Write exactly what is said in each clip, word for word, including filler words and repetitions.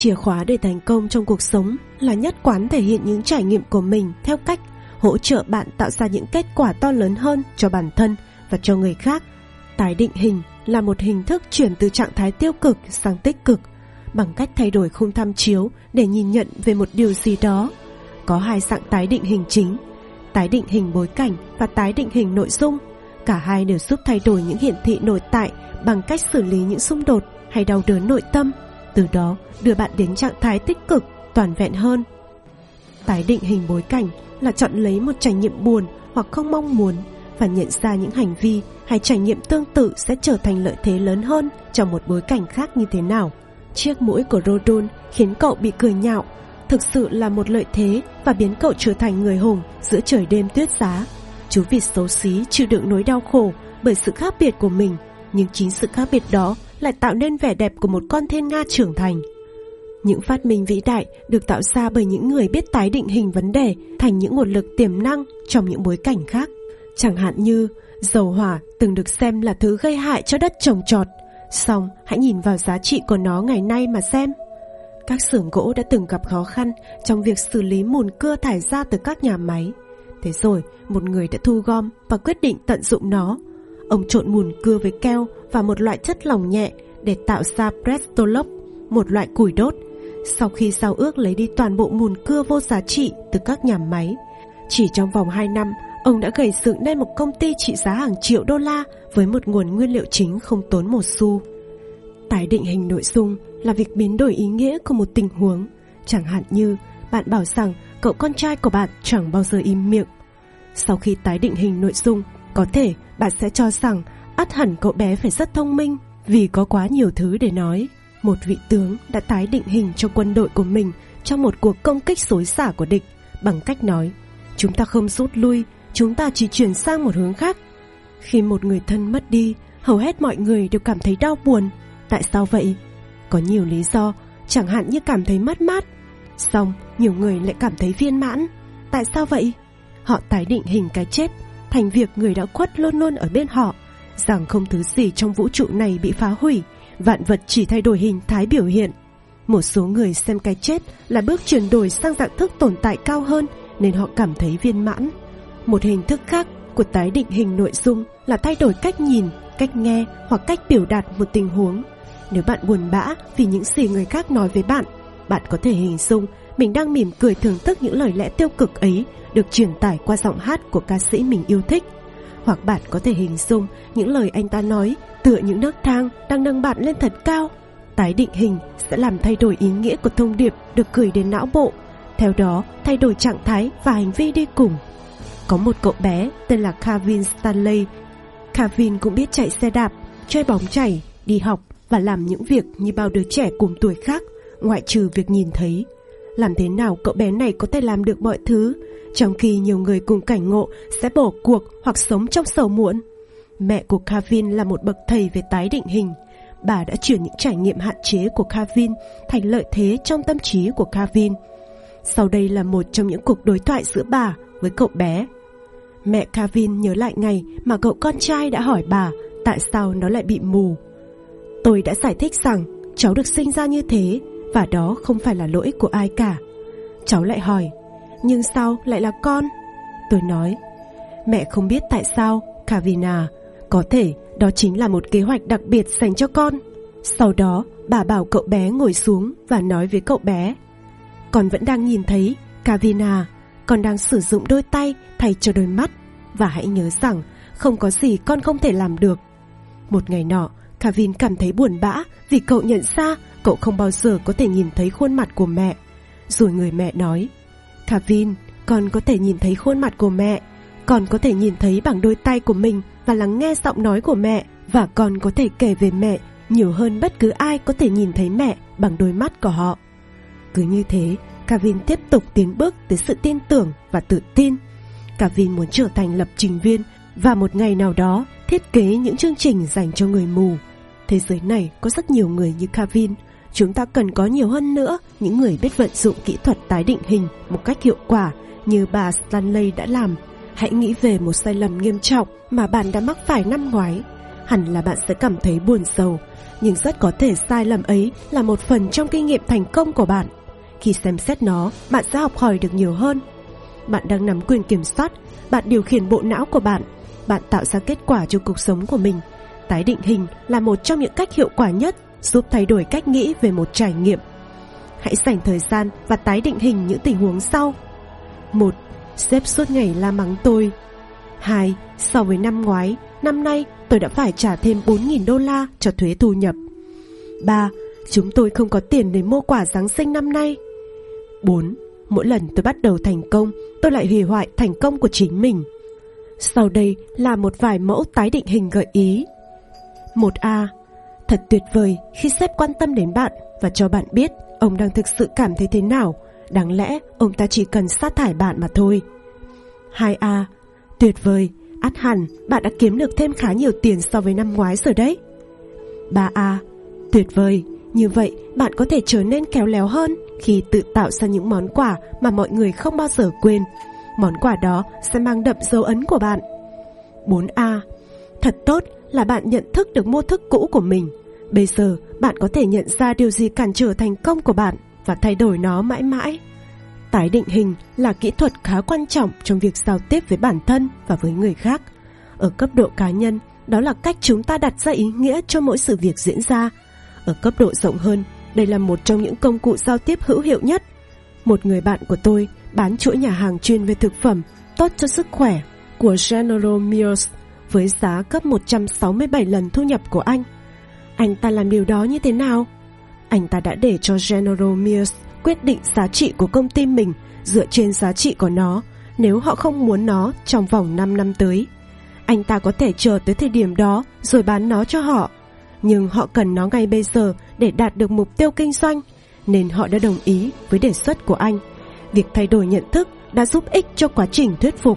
Chìa khóa để thành công trong cuộc sống là nhất quán thể hiện những trải nghiệm của mình theo cách hỗ trợ bạn tạo ra những kết quả to lớn hơn cho bản thân và cho người khác. Tái định hình là một hình thức chuyển từ trạng thái tiêu cực sang tích cực bằng cách thay đổi khung tham chiếu để nhìn nhận về một điều gì đó. Có hai dạng tái định hình chính: tái định hình bối cảnh và tái định hình nội dung. Cả hai đều giúp thay đổi những hiển thị nội tại bằng cách xử lý những xung đột hay đau đớn nội tâm, từ đó đưa bạn đến trạng thái tích cực, toàn vẹn hơn. Tái định hình bối cảnh là chọn lấy một trải nghiệm buồn hoặc không mong muốn và nhận ra những hành vi hay trải nghiệm tương tự sẽ trở thành lợi thế lớn hơn trong một bối cảnh khác như thế nào. Chiếc mũi của Rodin khiến cậu bị cười nhạo, thực sự là một lợi thế và biến cậu trở thành người hùng giữa trời đêm tuyết giá. Chú vịt xấu xí chịu đựng nỗi đau khổ bởi sự khác biệt của mình, nhưng chính sự khác biệt đó lại tạo nên vẻ đẹp của một con thiên nga trưởng thành. Những phát minh vĩ đại được tạo ra bởi những người biết tái định hình vấn đề thành những nguồn lực tiềm năng trong những bối cảnh khác. Chẳng hạn như dầu hỏa từng được xem là thứ gây hại cho đất trồng trọt, song hãy nhìn vào giá trị của nó ngày nay mà xem. Các xưởng gỗ đã từng gặp khó khăn trong việc xử lý mùn cưa thải ra từ các nhà máy. Thế rồi một người đã thu gom và quyết định tận dụng nó. Ông trộn mùn cưa với keo và một loại chất lỏng nhẹ để tạo ra Prestolog, một loại củi đốt. Sau khi giao ước lấy đi toàn bộ mùn cưa vô giá trị từ các nhà máy, chỉ trong vòng hai năm, ông đã gây dựng nên một công ty trị giá hàng triệu đô la với một nguồn nguyên liệu chính không tốn một xu. Tái định hình nội dung là việc biến đổi ý nghĩa của một tình huống. Chẳng hạn như bạn bảo rằng cậu con trai của bạn chẳng bao giờ im miệng. Sau khi tái định hình nội dung, có thể bạn sẽ cho rằng ắt hẳn cậu bé phải rất thông minh vì có quá nhiều thứ để nói. Một vị tướng đã tái định hình cho quân đội của mình trong một cuộc công kích xối xả của địch bằng cách nói: chúng ta không rút lui, chúng ta chỉ chuyển sang một hướng khác. Khi một người thân mất đi, hầu hết mọi người đều cảm thấy đau buồn. Tại sao vậy? Có nhiều lý do, chẳng hạn như cảm thấy mất mát. Song nhiều người lại cảm thấy viên mãn. Tại sao vậy? Họ tái định hình cái chết thành việc người đã khuất luôn luôn ở bên họ, rằng không thứ gì trong vũ trụ này bị phá hủy, vạn vật chỉ thay đổi hình thái biểu hiện. Một số người xem cái chết là bước chuyển đổi sang dạng thức tồn tại cao hơn nên họ cảm thấy viên mãn. Một hình thức khác của tái định hình nội dung là thay đổi cách nhìn, cách nghe hoặc cách biểu đạt một tình huống. Nếu bạn buồn bã vì những gì người khác nói với bạn, bạn có thể hình dung mình đang mỉm cười thưởng thức những lời lẽ tiêu cực ấy được truyền tải qua giọng hát của ca sĩ mình yêu thích. Hoặc bạn có thể hình dung những lời anh ta nói tựa những nấc thang đang nâng bạn lên thật cao. Tái định hình sẽ làm thay đổi ý nghĩa của thông điệp được gửi đến não bộ, theo đó thay đổi trạng thái và hành vi đi cùng. Có một cậu bé tên là Kevin Stanley. Kevin cũng biết chạy xe đạp, chơi bóng chày, đi học và làm những việc như bao đứa trẻ cùng tuổi khác, ngoại trừ việc nhìn thấy. Làm thế nào cậu bé này có thể làm được mọi thứ, trong khi nhiều người cùng cảnh ngộ sẽ bỏ cuộc hoặc sống trong sầu muộn? Mẹ của Kevin là một bậc thầy về tái định hình. Bà đã chuyển những trải nghiệm hạn chế của Kevin thành lợi thế trong tâm trí của Kevin. Sau đây là một trong những cuộc đối thoại giữa bà với cậu bé. Mẹ Kevin nhớ lại ngày mà cậu con trai đã hỏi bà tại sao nó lại bị mù. Tôi đã giải thích rằng cháu được sinh ra như thế và đó không phải là lỗi của ai cả. Cháu lại hỏi, nhưng sao lại là con? Tôi nói, mẹ không biết tại sao, Kevin à, có thể đó chính là một kế hoạch đặc biệt dành cho con. Sau đó bà bảo cậu bé ngồi xuống và nói với cậu bé, con vẫn đang nhìn thấy, Kevin à, con đang sử dụng đôi tay thay cho đôi mắt, và hãy nhớ rằng không có gì con không thể làm được. Một ngày nọ, Kevin cảm thấy buồn bã vì cậu nhận ra cậu không bao giờ có thể nhìn thấy khuôn mặt của mẹ. Rồi người mẹ nói, Kevin, con có thể nhìn thấy khuôn mặt của mẹ, con có thể nhìn thấy bằng đôi tay của mình và lắng nghe giọng nói của mẹ, và con có thể kể về mẹ nhiều hơn bất cứ ai có thể nhìn thấy mẹ bằng đôi mắt của họ. Cứ như thế, Kevin tiếp tục tiến bước tới sự tin tưởng và tự tin. Kevin muốn trở thành lập trình viên và một ngày nào đó thiết kế những chương trình dành cho người mù. Thế giới này có rất nhiều người như Kevin. Chúng ta cần có nhiều hơn nữa những người biết vận dụng kỹ thuật tái định hình một cách hiệu quả như bà Stanley đã làm. Hãy nghĩ về một sai lầm nghiêm trọng mà bạn đã mắc phải năm ngoái. hẳn là bạn sẽ cảm thấy buồn rầu, nhưng rất có thể sai lầm ấy là một phần trong kinh nghiệm thành công của bạn. Khi xem xét nó, bạn sẽ học hỏi được nhiều hơn. Bạn đang nắm quyền kiểm soát, bạn điều khiển bộ não của bạn, bạn tạo ra kết quả cho cuộc sống của mình. Tái định hình là một trong những cách hiệu quả nhất giúp thay đổi cách nghĩ về một trải nghiệm. Hãy dành thời gian và tái định hình những tình huống sau. một. Sếp suốt ngày la mắng tôi. hai. So với năm ngoái, năm nay tôi đã phải trả thêm bốn nghìn đô la cho thuế thu nhập. ba. Chúng tôi không có tiền để mua quà Giáng sinh năm nay. bốn. Mỗi lần tôi bắt đầu thành công, tôi lại hủy hoại thành công của chính mình. Sau đây là một vài mẫu tái định hình gợi ý. một A. Thật tuyệt vời khi sếp quan tâm đến bạn và cho bạn biết ông đang thực sự cảm thấy thế nào. Đáng lẽ ông ta chỉ cần sa thải bạn mà thôi. hai A. Tuyệt vời, ắt hẳn bạn đã kiếm được thêm khá nhiều tiền so với năm ngoái rồi đấy. ba A. Tuyệt vời, như vậy bạn có thể trở nên khéo léo hơn khi tự tạo ra những món quà mà mọi người không bao giờ quên. Món quà đó sẽ mang đậm dấu ấn của bạn. bốn A. Thật tốt là bạn nhận thức được mô thức cũ của mình. Bây giờ bạn có thể nhận ra điều gì cản trở thành công của bạn và thay đổi nó mãi mãi. Tái định hình là kỹ thuật khá quan trọng trong việc giao tiếp với bản thân và với người khác. Ở cấp độ cá nhân, đó là cách chúng ta đặt ra ý nghĩa cho mỗi sự việc diễn ra. Ở cấp độ rộng hơn, đây là một trong những công cụ giao tiếp hữu hiệu nhất. Một người bạn của tôi bán chuỗi nhà hàng chuyên về thực phẩm tốt cho sức khỏe của General Mills với giá gấp một trăm sáu mươi bảy lần thu nhập của anh. Anh ta làm điều đó như thế nào? Anh ta đã để cho General Mills quyết định giá trị của công ty mình dựa trên giá trị của nó nếu họ không muốn nó trong vòng năm năm tới. Anh ta có thể chờ tới thời điểm đó rồi bán nó cho họ, nhưng họ cần nó ngay bây giờ để đạt được mục tiêu kinh doanh, nên họ đã đồng ý với đề xuất của anh. Việc thay đổi nhận thức đã giúp ích cho quá trình thuyết phục.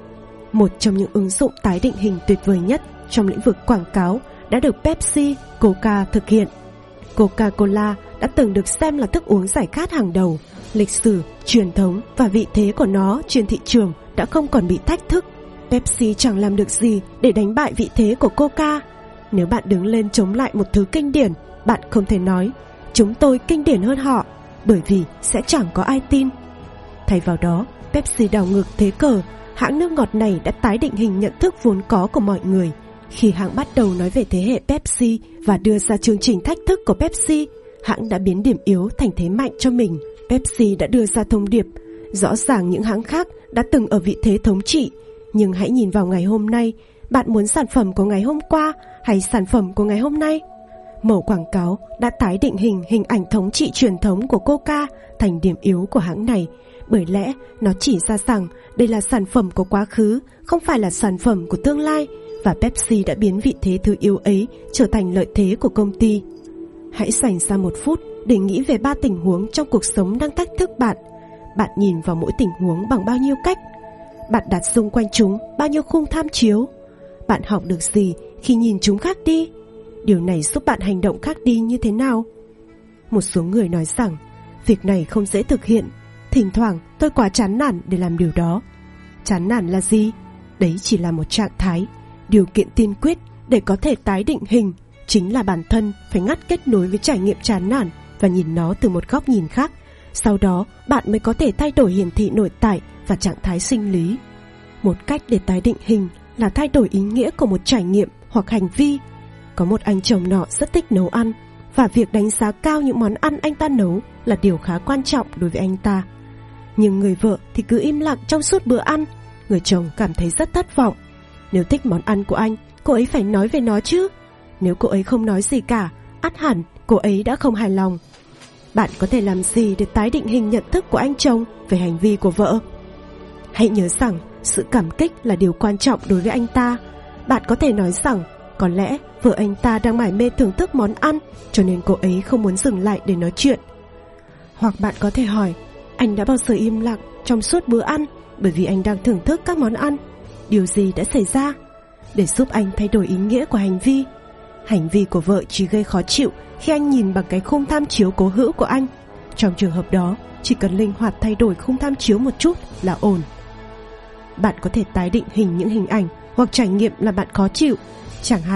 Một trong những ứng dụng tái định hình tuyệt vời nhất trong lĩnh vực quảng cáo đã được Pepsi, Coca thực hiện. Coca-Cola đã từng được xem là thức uống giải khát hàng đầu. Lịch sử, truyền thống và vị thế của nó trên thị trường đã không còn bị thách thức. Pepsi chẳng làm được gì để đánh bại vị thế của Coca. Nếu bạn đứng lên chống lại một thứ kinh điển, bạn không thể nói chúng tôi kinh điển hơn họ, bởi vì sẽ chẳng có ai tin. Thay vào đó, Pepsi đảo ngược thế cờ. Hãng nước ngọt này đã tái định hình nhận thức vốn có của mọi người. Khi hãng bắt đầu nói về thế hệ Pepsi và đưa ra chương trình thách thức của Pepsi, hãng đã biến điểm yếu thành thế mạnh cho mình. Pepsi đã đưa ra thông điệp: rõ ràng những hãng khác đã từng ở vị thế thống trị, nhưng hãy nhìn vào ngày hôm nay. Bạn muốn sản phẩm của ngày hôm qua hay sản phẩm của ngày hôm nay? Mẫu quảng cáo đã tái định hình hình ảnh thống trị truyền thống của Coca thành điểm yếu của hãng này, bởi lẽ nó chỉ ra rằng đây là sản phẩm của quá khứ, không phải là sản phẩm của tương lai, và Pepsi đã biến vị thế thứ yếu ấy trở thành lợi thế của công ty. Hãy dành ra một phút để nghĩ về ba tình huống trong cuộc sống đang thách thức bạn. Bạn nhìn vào mỗi tình huống bằng bao nhiêu cách? Bạn đặt xung quanh chúng bao nhiêu khung tham chiếu? Bạn học được gì khi nhìn chúng khác đi? Điều này giúp bạn hành động khác đi như thế nào? Một số người nói rằng việc này không dễ thực hiện. Thỉnh thoảng tôi quá chán nản để làm điều đó. Chán nản là gì? Đấy chỉ là một trạng thái. Điều kiện tiên quyết để có thể tái định hình chính là bản thân phải ngắt kết nối với trải nghiệm chán nản và nhìn nó từ một góc nhìn khác. Sau đó bạn mới có thể thay đổi hiển thị nội tại và trạng thái sinh lý. Một cách để tái định hình là thay đổi ý nghĩa của một trải nghiệm hoặc hành vi. Có một anh chồng nọ rất thích nấu ăn, và việc đánh giá cao những món ăn anh ta nấu là điều khá quan trọng đối với anh ta. Nhưng người vợ thì cứ im lặng trong suốt bữa ăn. Người chồng cảm thấy rất thất vọng. Nếu thích món ăn của anh, cô ấy phải nói về nó chứ. Nếu cô ấy không nói gì cả, ắt hẳn cô ấy đã không hài lòng. Bạn có thể làm gì để tái định hình nhận thức của anh chồng về hành vi của vợ? Hãy nhớ rằng sự cảm kích là điều quan trọng đối với anh ta. Bạn có thể nói rằng có lẽ vợ anh ta đang mải mê thưởng thức món ăn, cho nên cô ấy không muốn dừng lại để nói chuyện. Hoặc bạn có thể hỏi: anh đã bao giờ im lặng trong suốt bữa ăn bởi vì anh đang thưởng thức các món ăn? Điều gì đã xảy ra? Để giúp anh thay đổi ý nghĩa của hành vi. Hành vi của vợ chỉ gây khó chịu khi anh nhìn bằng cái khung tham chiếu cố hữu của anh. Trong trường hợp đó, chỉ cần linh hoạt thay đổi khung tham chiếu một chút là ổn. Bạn có thể tái định hình những hình ảnh hoặc trải nghiệm làm bạn khó chịu. Chẳng hạn,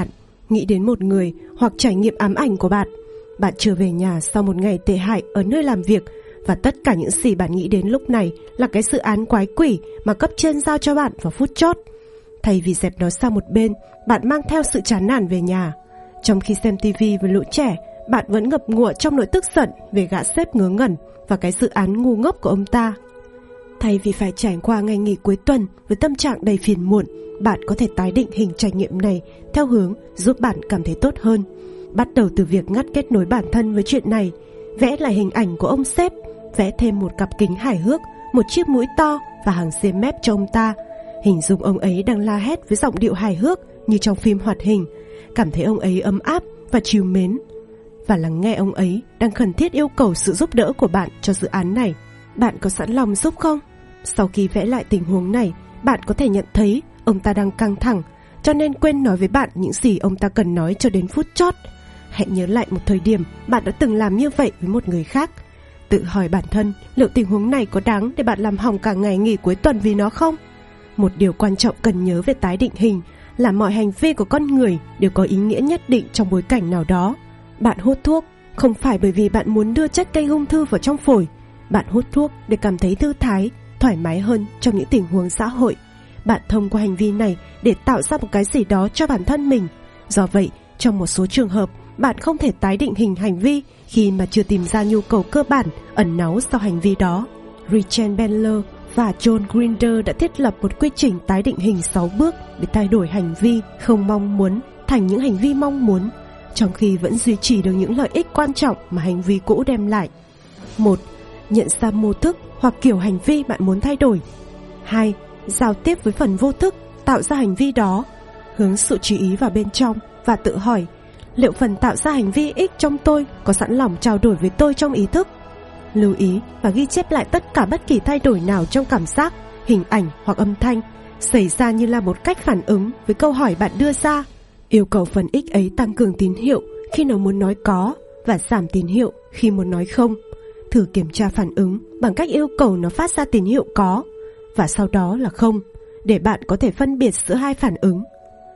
nghĩ đến một người hoặc trải nghiệm ám ảnh của bạn. Bạn trở về nhà sau một ngày tệ hại ở nơi làm việc, và tất cả những gì bạn nghĩ đến lúc này là cái dự án quái quỷ mà cấp trên giao cho bạn vào phút chót. Thay vì dẹp nó sang một bên, bạn mang theo sự chán nản về nhà. Trong khi xem tivi với lũ trẻ, bạn vẫn ngập ngụa trong nỗi tức giận về gã sếp ngớ ngẩn và cái dự án ngu ngốc của ông ta. Thay vì phải trải qua ngày nghỉ cuối tuần với tâm trạng đầy phiền muộn, bạn có thể tái định hình trải nghiệm này theo hướng giúp bạn cảm thấy tốt hơn. Bắt đầu từ việc ngắt kết nối bản thân với chuyện này. Vẽ lại hình ảnh của ông sếp, vẽ thêm một cặp kính hài hước, một chiếc mũi to và hàng xiêm mép cho ông ta. Hình dung ông ấy đang la hét với giọng điệu hài hước như trong phim hoạt hình. Cảm thấy ông ấy ấm áp và trìu mến, và lắng nghe ông ấy đang khẩn thiết yêu cầu sự giúp đỡ của bạn cho dự án này. Bạn có sẵn lòng giúp không? Sau khi vẽ lại tình huống này, bạn có thể nhận thấy ông ta đang căng thẳng, cho nên quên nói với bạn những gì ông ta cần nói cho đến phút chót. Hãy nhớ lại một thời điểm bạn đã từng làm như vậy với một người khác. Tự hỏi bản thân liệu tình huống này có đáng để bạn làm hỏng cả ngày nghỉ cuối tuần vì nó không? Một điều quan trọng cần nhớ về tái định hình là mọi hành vi của con người đều có ý nghĩa nhất định trong bối cảnh nào đó. Bạn hút thuốc không phải bởi vì bạn muốn đưa chất gây ung thư vào trong phổi. Bạn hút thuốc để cảm thấy thư thái, thoải mái hơn trong những tình huống xã hội. Bạn thông qua hành vi này để tạo ra một cái gì đó cho bản thân mình. Do vậy, trong một số trường hợp, bạn không thể tái định hình hành vi khi mà chưa tìm ra nhu cầu cơ bản ẩn náu sau hành vi đó. Rachel Bandler và John Grinder đã thiết lập một quy trình tái định hình sáu bước để thay đổi hành vi không mong muốn thành những hành vi mong muốn, trong khi vẫn duy trì được những lợi ích quan trọng mà hành vi cũ đem lại. một. Nhận ra mô thức hoặc kiểu hành vi bạn muốn thay đổi. hai. Giao tiếp với phần vô thức tạo ra hành vi đó. Hướng sự chú ý vào bên trong và tự hỏi liệu phần tạo ra hành vi X trong tôi có sẵn lòng trao đổi với tôi trong ý thức. Lưu ý và ghi chép lại tất cả bất kỳ thay đổi nào trong cảm giác, hình ảnh hoặc âm thanh xảy ra như là một cách phản ứng với câu hỏi bạn đưa ra. Yêu cầu phần X ấy tăng cường tín hiệu khi nó muốn nói có và giảm tín hiệu khi muốn nói không. Thử kiểm tra phản ứng bằng cách yêu cầu nó phát ra tín hiệu có và sau đó là không, để bạn có thể phân biệt giữa hai phản ứng.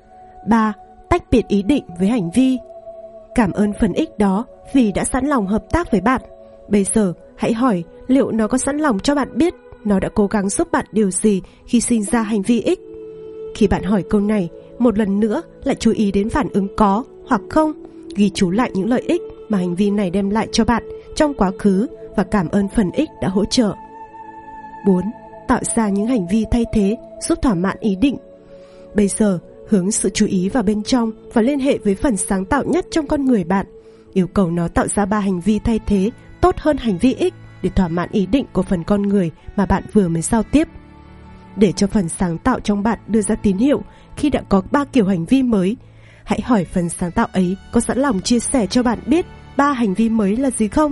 ba. Tách biệt ý định với hành vi. Cảm ơn phần X đó vì đã sẵn lòng hợp tác với bạn. Bây giờ hãy hỏi liệu nó có sẵn lòng cho bạn biết nó đã cố gắng giúp bạn điều gì khi sinh ra hành vi X. Khi bạn hỏi câu này, một lần nữa lại chú ý đến phản ứng có hoặc không, ghi chú lại những lợi ích mà hành vi này đem lại cho bạn trong quá khứ và cảm ơn phần X đã hỗ trợ. bốn. Tạo ra những hành vi thay thế giúp thỏa mãn ý định. Bây giờ hướng sự chú ý vào bên trong và liên hệ với phần sáng tạo nhất trong con người bạn. Yêu cầu nó tạo ra ba hành vi thay thế tốt hơn hành vi X để thỏa mãn ý định của phần con người mà bạn vừa mới giao tiếp. Để cho phần sáng tạo trong bạn đưa ra tín hiệu khi đã có ba kiểu hành vi mới, hãy hỏi phần sáng tạo ấy có sẵn lòng chia sẻ cho bạn biết ba hành vi mới là gì không.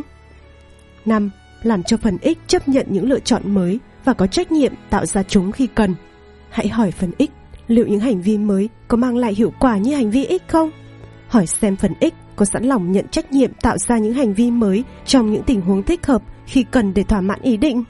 năm. Làm cho phần X chấp nhận những lựa chọn mới và có trách nhiệm tạo ra chúng khi cần. Hãy hỏi phần X liệu những hành vi mới có mang lại hiệu quả như hành vi X không. Hỏi xem phần X có sẵn lòng nhận trách nhiệm tạo ra những hành vi mới trong những tình huống thích hợp khi cần để thỏa mãn ý định.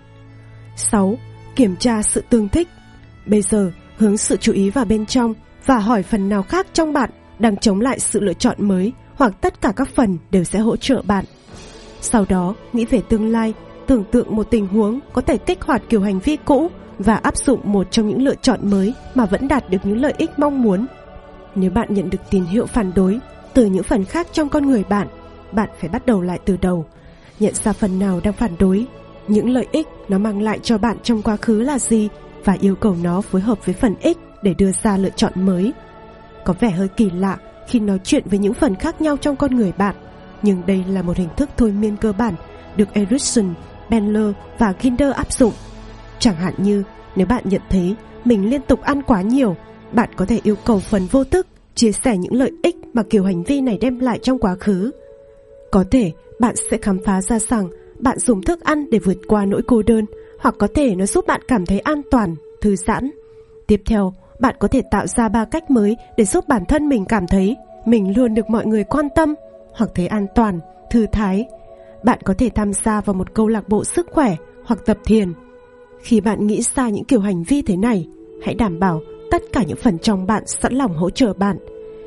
sáu. Kiểm tra sự tương thích. Bây giờ hướng sự chú ý vào bên trong và hỏi phần nào khác trong bạn đang chống lại sự lựa chọn mới, hoặc tất cả các phần đều sẽ hỗ trợ bạn. Sau đó nghĩ về tương lai, tưởng tượng một tình huống có thể kích hoạt kiểu hành vi cũ và áp dụng một trong những lựa chọn mới mà vẫn đạt được những lợi ích mong muốn. Nếu bạn nhận được tín hiệu phản đối từ những phần khác trong con người bạn, bạn phải bắt đầu lại từ đầu, nhận ra phần nào đang phản đối, những lợi ích nó mang lại cho bạn trong quá khứ là gì, và yêu cầu nó phối hợp với phần X để đưa ra lựa chọn mới. Có vẻ hơi kỳ lạ khi nói chuyện với những phần khác nhau trong con người bạn, nhưng đây là một hình thức thôi miên cơ bản được Erickson, Bandler và Grinder áp dụng. Chẳng hạn như nếu bạn nhận thấy mình liên tục ăn quá nhiều, bạn có thể yêu cầu phần vô thức chia sẻ những lợi ích mà kiểu hành vi này đem lại trong quá khứ. Có thể bạn sẽ khám phá ra rằng bạn dùng thức ăn để vượt qua nỗi cô đơn, hoặc có thể nó giúp bạn cảm thấy an toàn, thư giãn. Tiếp theo, bạn có thể tạo ra ba cách mới để giúp bản thân mình cảm thấy mình luôn được mọi người quan tâm, hoặc thấy an toàn, thư thái. Bạn có thể tham gia vào một câu lạc bộ sức khỏe hoặc tập thiền. Khi bạn nghĩ ra những kiểu hành vi thế này, hãy đảm bảo tất cả những phần trong bạn sẵn lòng hỗ trợ bạn.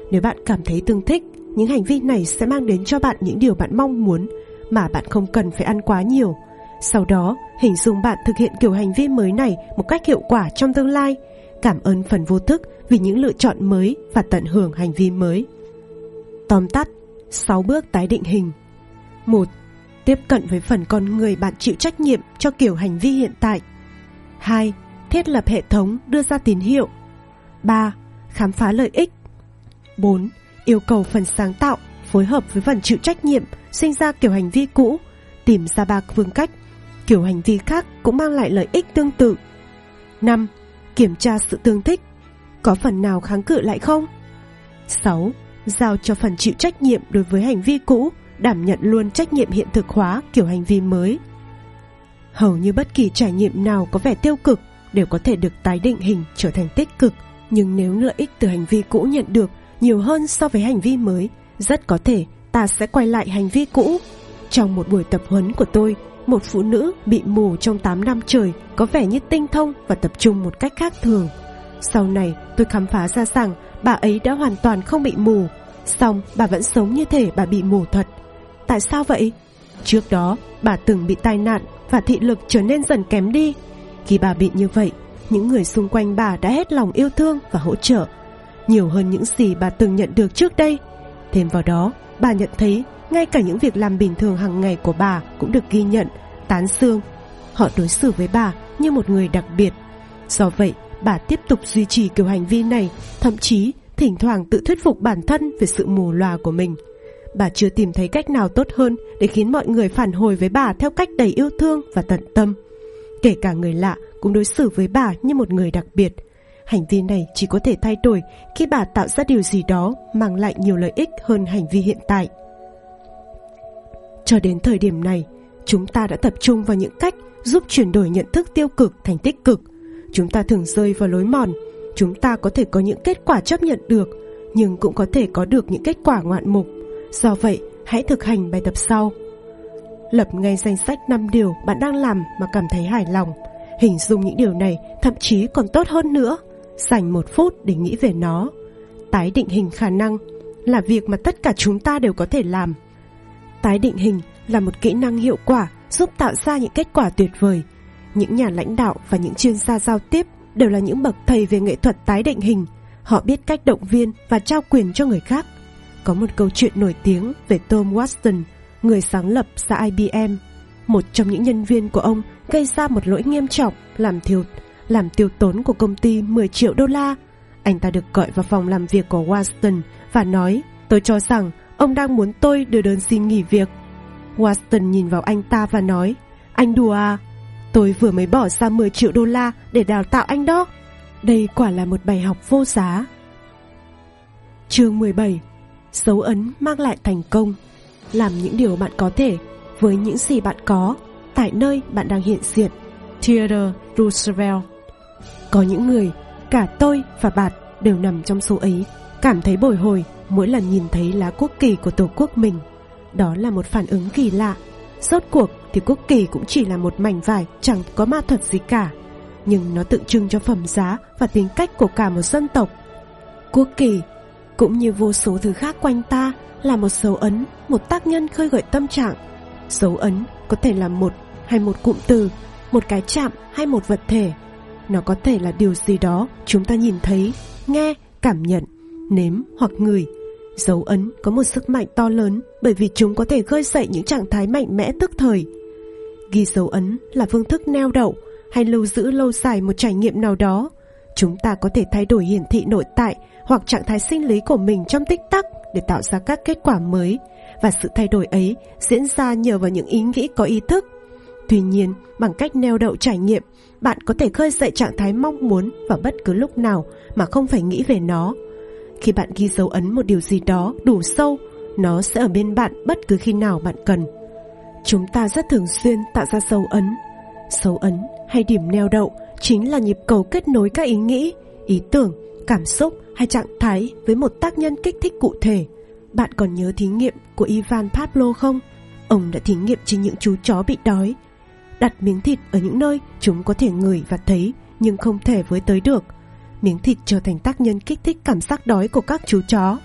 Nếu bạn cảm thấy tương thích, những hành vi này sẽ mang đến cho bạn những điều bạn mong muốn mà bạn không cần phải ăn quá nhiều. Sau đó, hình dung bạn thực hiện kiểu hành vi mới này một cách hiệu quả trong tương lai. Cảm ơn phần vô thức vì những lựa chọn mới và tận hưởng hành vi mới. Tóm tắt, sáu bước tái định hình. một. Tiếp cận với phần con người bạn chịu trách nhiệm cho kiểu hành vi hiện tại. hai. Thiết lập hệ thống đưa ra tín hiệu. ba. Khám phá lợi ích. bốn. Yêu cầu phần sáng tạo phối hợp với phần chịu trách nhiệm sinh ra kiểu hành vi cũ, tìm ra ba phương cách kiểu hành vi khác cũng mang lại lợi ích tương tự. năm. Kiểm tra sự tương thích, có phần nào kháng cự lại không? sáu. Giao cho phần chịu trách nhiệm đối với hành vi cũ đảm nhận luôn trách nhiệm hiện thực hóa kiểu hành vi mới. Hầu như bất kỳ trải nghiệm nào có vẻ tiêu cực đều có thể được tái định hình trở thành tích cực, nhưng nếu lợi ích từ hành vi cũ nhận được nhiều hơn so với hành vi mới, rất có thể ta sẽ quay lại hành vi cũ. Trong một buổi tập huấn của tôi, một phụ nữ bị mù trong tám năm trời có vẻ như tinh thông và tập trung một cách khác thường. Sau này tôi khám phá ra rằng bà ấy đã hoàn toàn không bị mù, song bà vẫn sống như thể bà bị mù thật. Tại sao vậy? Trước đó bà từng bị tai nạn và thị lực trở nên dần kém đi. Khi bà bị như vậy, những người xung quanh bà đã hết lòng yêu thương và hỗ trợ, nhiều hơn những gì bà từng nhận được trước đây. Thêm vào đó, bà nhận thấy ngay cả những việc làm bình thường hàng ngày của bà cũng được ghi nhận, tán dương. Họ đối xử với bà như một người đặc biệt. Do vậy, bà tiếp tục duy trì kiểu hành vi này, thậm chí thỉnh thoảng tự thuyết phục bản thân về sự mù lòa của mình. Bà chưa tìm thấy cách nào tốt hơn để khiến mọi người phản hồi với bà theo cách đầy yêu thương và tận tâm. Kể cả người lạ cũng đối xử với bà như một người đặc biệt. Hành vi này chỉ có thể thay đổi khi bà tạo ra điều gì đó mang lại nhiều lợi ích hơn hành vi hiện tại. Cho đến thời điểm này, chúng ta đã tập trung vào những cách giúp chuyển đổi nhận thức tiêu cực thành tích cực. Chúng ta thường rơi vào lối mòn. Chúng ta có thể có những kết quả chấp nhận được, nhưng cũng có thể có được những kết quả ngoạn mục. Do vậy, hãy thực hành bài tập sau. Lập ngay danh sách năm điều bạn đang làm mà cảm thấy hài lòng. Hình dung những điều này thậm chí còn tốt hơn nữa. Dành một phút để nghĩ về nó. Tái định hình khả năng là việc mà tất cả chúng ta đều có thể làm. Tái định hình là một kỹ năng hiệu quả giúp tạo ra những kết quả tuyệt vời. Những nhà lãnh đạo và những chuyên gia giao tiếp đều là những bậc thầy về nghệ thuật tái định hình. Họ biết cách động viên và trao quyền cho người khác. Có một câu chuyện nổi tiếng về Tom Watson, người sáng lập ra I B M. Một trong những nhân viên của ông gây ra một lỗi nghiêm trọng, làm thiếu, làm tiêu tốn của công ty mười triệu đô la. Anh ta được gọi vào phòng làm việc của Watson và nói, tôi cho rằng ông đang muốn tôi đưa đơn xin nghỉ việc. Watson nhìn vào anh ta và nói, anh đùa à? Tôi vừa mới bỏ ra mười triệu đô la để đào tạo anh đó. Đây quả là một bài học vô giá. Chương mười bảy. Dấu ấn mang lại thành công. Làm những điều bạn có thể với những gì bạn có tại nơi bạn đang hiện diện. Theodore Roosevelt. Có những người, cả tôi và bạn đều nằm trong số ấy, cảm thấy bồi hồi mỗi lần nhìn thấy lá quốc kỳ của tổ quốc mình. Đó là một phản ứng kỳ lạ. Rốt cuộc thì quốc kỳ cũng chỉ là một mảnh vải chẳng có ma thuật gì cả, nhưng nó tượng trưng cho phẩm giá và tính cách của cả một dân tộc. Quốc kỳ cũng như vô số thứ khác quanh ta là một dấu ấn, một tác nhân khơi gợi tâm trạng. Dấu ấn có thể là một hay một cụm từ, một cái chạm hay một vật thể. Nó có thể là điều gì đó chúng ta nhìn thấy, nghe, cảm nhận, nếm hoặc ngửi. Dấu ấn có một sức mạnh to lớn bởi vì chúng có thể khơi dậy những trạng thái mạnh mẽ tức thời. Ghi dấu ấn là phương thức neo đậu hay lưu giữ lâu dài một trải nghiệm nào đó. Chúng ta có thể thay đổi hiển thị nội tại hoặc trạng thái sinh lý của mình trong tích tắc để tạo ra các kết quả mới, và sự thay đổi ấy diễn ra nhờ vào những ý nghĩ có ý thức. Tuy nhiên, bằng cách neo đậu trải nghiệm, bạn có thể khơi dậy trạng thái mong muốn vào bất cứ lúc nào mà không phải nghĩ về nó. Khi bạn ghi dấu ấn một điều gì đó đủ sâu, nó sẽ ở bên bạn bất cứ khi nào bạn cần. Chúng ta rất thường xuyên tạo ra dấu ấn. Dấu ấn hay điểm neo đậu chính là nhịp cầu kết nối các ý nghĩ, ý tưởng, cảm xúc hay trạng thái với một tác nhân kích thích cụ thể. Bạn còn nhớ thí nghiệm của Ivan Pavlov không? Ông đã thí nghiệm trên những chú chó bị đói. Đặt miếng thịt ở những nơi chúng có thể ngửi và thấy nhưng không thể với tới được. Miếng thịt trở thành tác nhân kích thích cảm giác đói của các chú chó.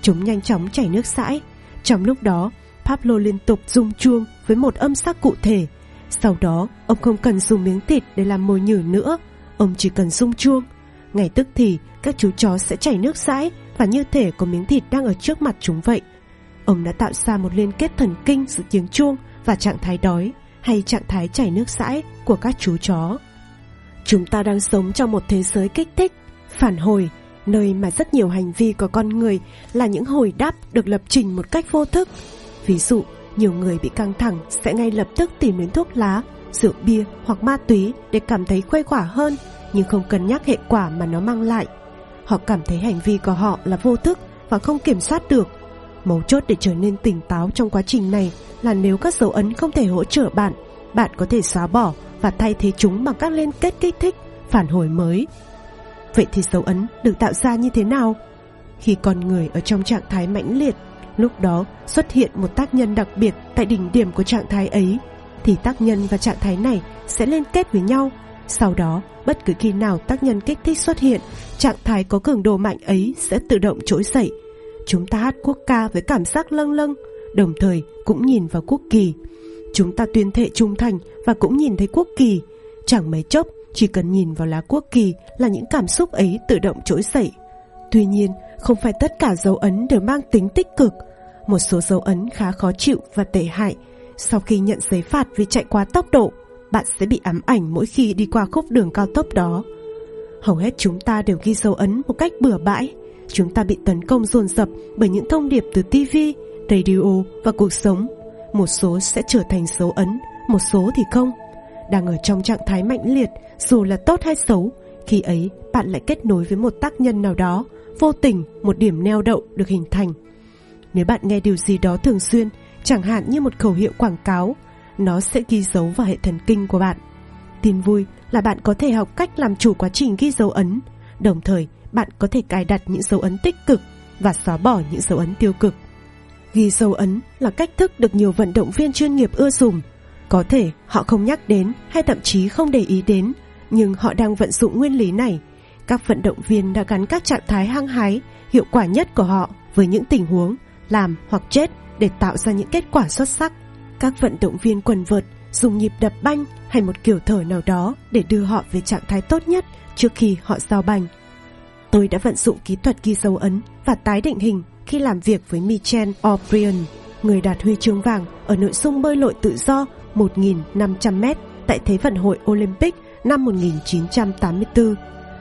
chúng nhanh chóng chảy nước dãi. Trong lúc đó, Pablo liên tục rung chuông với một âm sắc cụ thể. Sau đó, ông không cần dùng miếng thịt để làm mồi nhử nữa, ông chỉ cần rung chuông. Ngay tức thì, các chú chó sẽ chảy nước dãi và như thể có miếng thịt đang ở trước mặt chúng vậy. Ông đã tạo ra một liên kết thần kinh giữa tiếng chuông và trạng thái đói hay trạng thái chảy nước dãi của các chú chó. Chúng ta đang sống trong một thế giới kích thích, phản hồi, nơi mà rất nhiều hành vi của con người là những hồi đáp được lập trình một cách vô thức. Ví dụ, nhiều người bị căng thẳng sẽ ngay lập tức tìm đến thuốc lá, rượu bia hoặc ma túy để cảm thấy khuây khỏa hơn, nhưng không cân nhắc hệ quả mà nó mang lại. Họ cảm thấy hành vi của họ là vô thức và không kiểm soát được. Mấu chốt để trở nên tỉnh táo trong quá trình này là nếu các dấu ấn không thể hỗ trợ bạn, bạn có thể xóa bỏ và thay thế chúng bằng các liên kết kích thích, phản hồi mới. Vậy thì dấu ấn được tạo ra như thế nào? Khi con người ở trong trạng thái mãnh liệt, lúc đó xuất hiện một tác nhân đặc biệt tại đỉnh điểm của trạng thái ấy, thì tác nhân và trạng thái này sẽ liên kết với nhau. Sau đó, bất cứ khi nào tác nhân kích thích xuất hiện, trạng thái có cường độ mạnh ấy sẽ tự động trỗi dậy. Chúng ta hát quốc ca với cảm giác lâng lâng, đồng thời cũng nhìn vào quốc kỳ. Chúng ta tuyên thệ trung thành và cũng nhìn thấy quốc kỳ. Chẳng mấy chốc, chỉ cần nhìn vào lá quốc kỳ là những cảm xúc ấy tự động trỗi dậy. Tuy nhiên, không phải tất cả dấu ấn đều mang tính tích cực. Một số dấu ấn khá khó chịu và tệ hại. Sau khi nhận giấy phạt vì chạy quá tốc độ, bạn sẽ bị ám ảnh mỗi khi đi qua khúc đường cao tốc đó. Hầu hết chúng ta đều ghi dấu ấn một cách bừa bãi. Chúng ta bị tấn công dồn dập bởi những thông điệp từ ti vi, radio và cuộc sống. Một số sẽ trở thành dấu ấn, một số thì không. Đang ở trong trạng thái mãnh liệt, dù là tốt hay xấu, khi ấy bạn lại kết nối với một tác nhân nào đó. Vô tình, một điểm neo đậu được hình thành. Nếu bạn nghe điều gì đó thường xuyên, chẳng hạn như một khẩu hiệu quảng cáo, nó sẽ ghi dấu vào hệ thần kinh của bạn. Tin vui là bạn có thể học cách làm chủ quá trình ghi dấu ấn. Đồng thời, bạn có thể cài đặt những dấu ấn tích cực và xóa bỏ những dấu ấn tiêu cực. Ghi dấu ấn là cách thức được nhiều vận động viên chuyên nghiệp ưa dùng. Có thể họ không nhắc đến hay thậm chí không để ý đến, nhưng họ đang vận dụng nguyên lý này. Các vận động viên đã gắn các trạng thái hăng hái, hiệu quả nhất của họ với những tình huống làm hoặc chết để tạo ra những kết quả xuất sắc. Các vận động viên quần vợt dùng nhịp đập banh hay một kiểu thở nào đó để đưa họ về trạng thái tốt nhất trước khi họ giao banh. Tôi đã vận dụng kỹ thuật ghi dấu ấn và tái định hình khi làm việc với Michael O'Brien, người đạt huy chương vàng ở nội dung bơi lội tự do một nghìn năm trăm mét tại Thế vận hội Olympic năm một nghìn chín trăm tám mươi tư.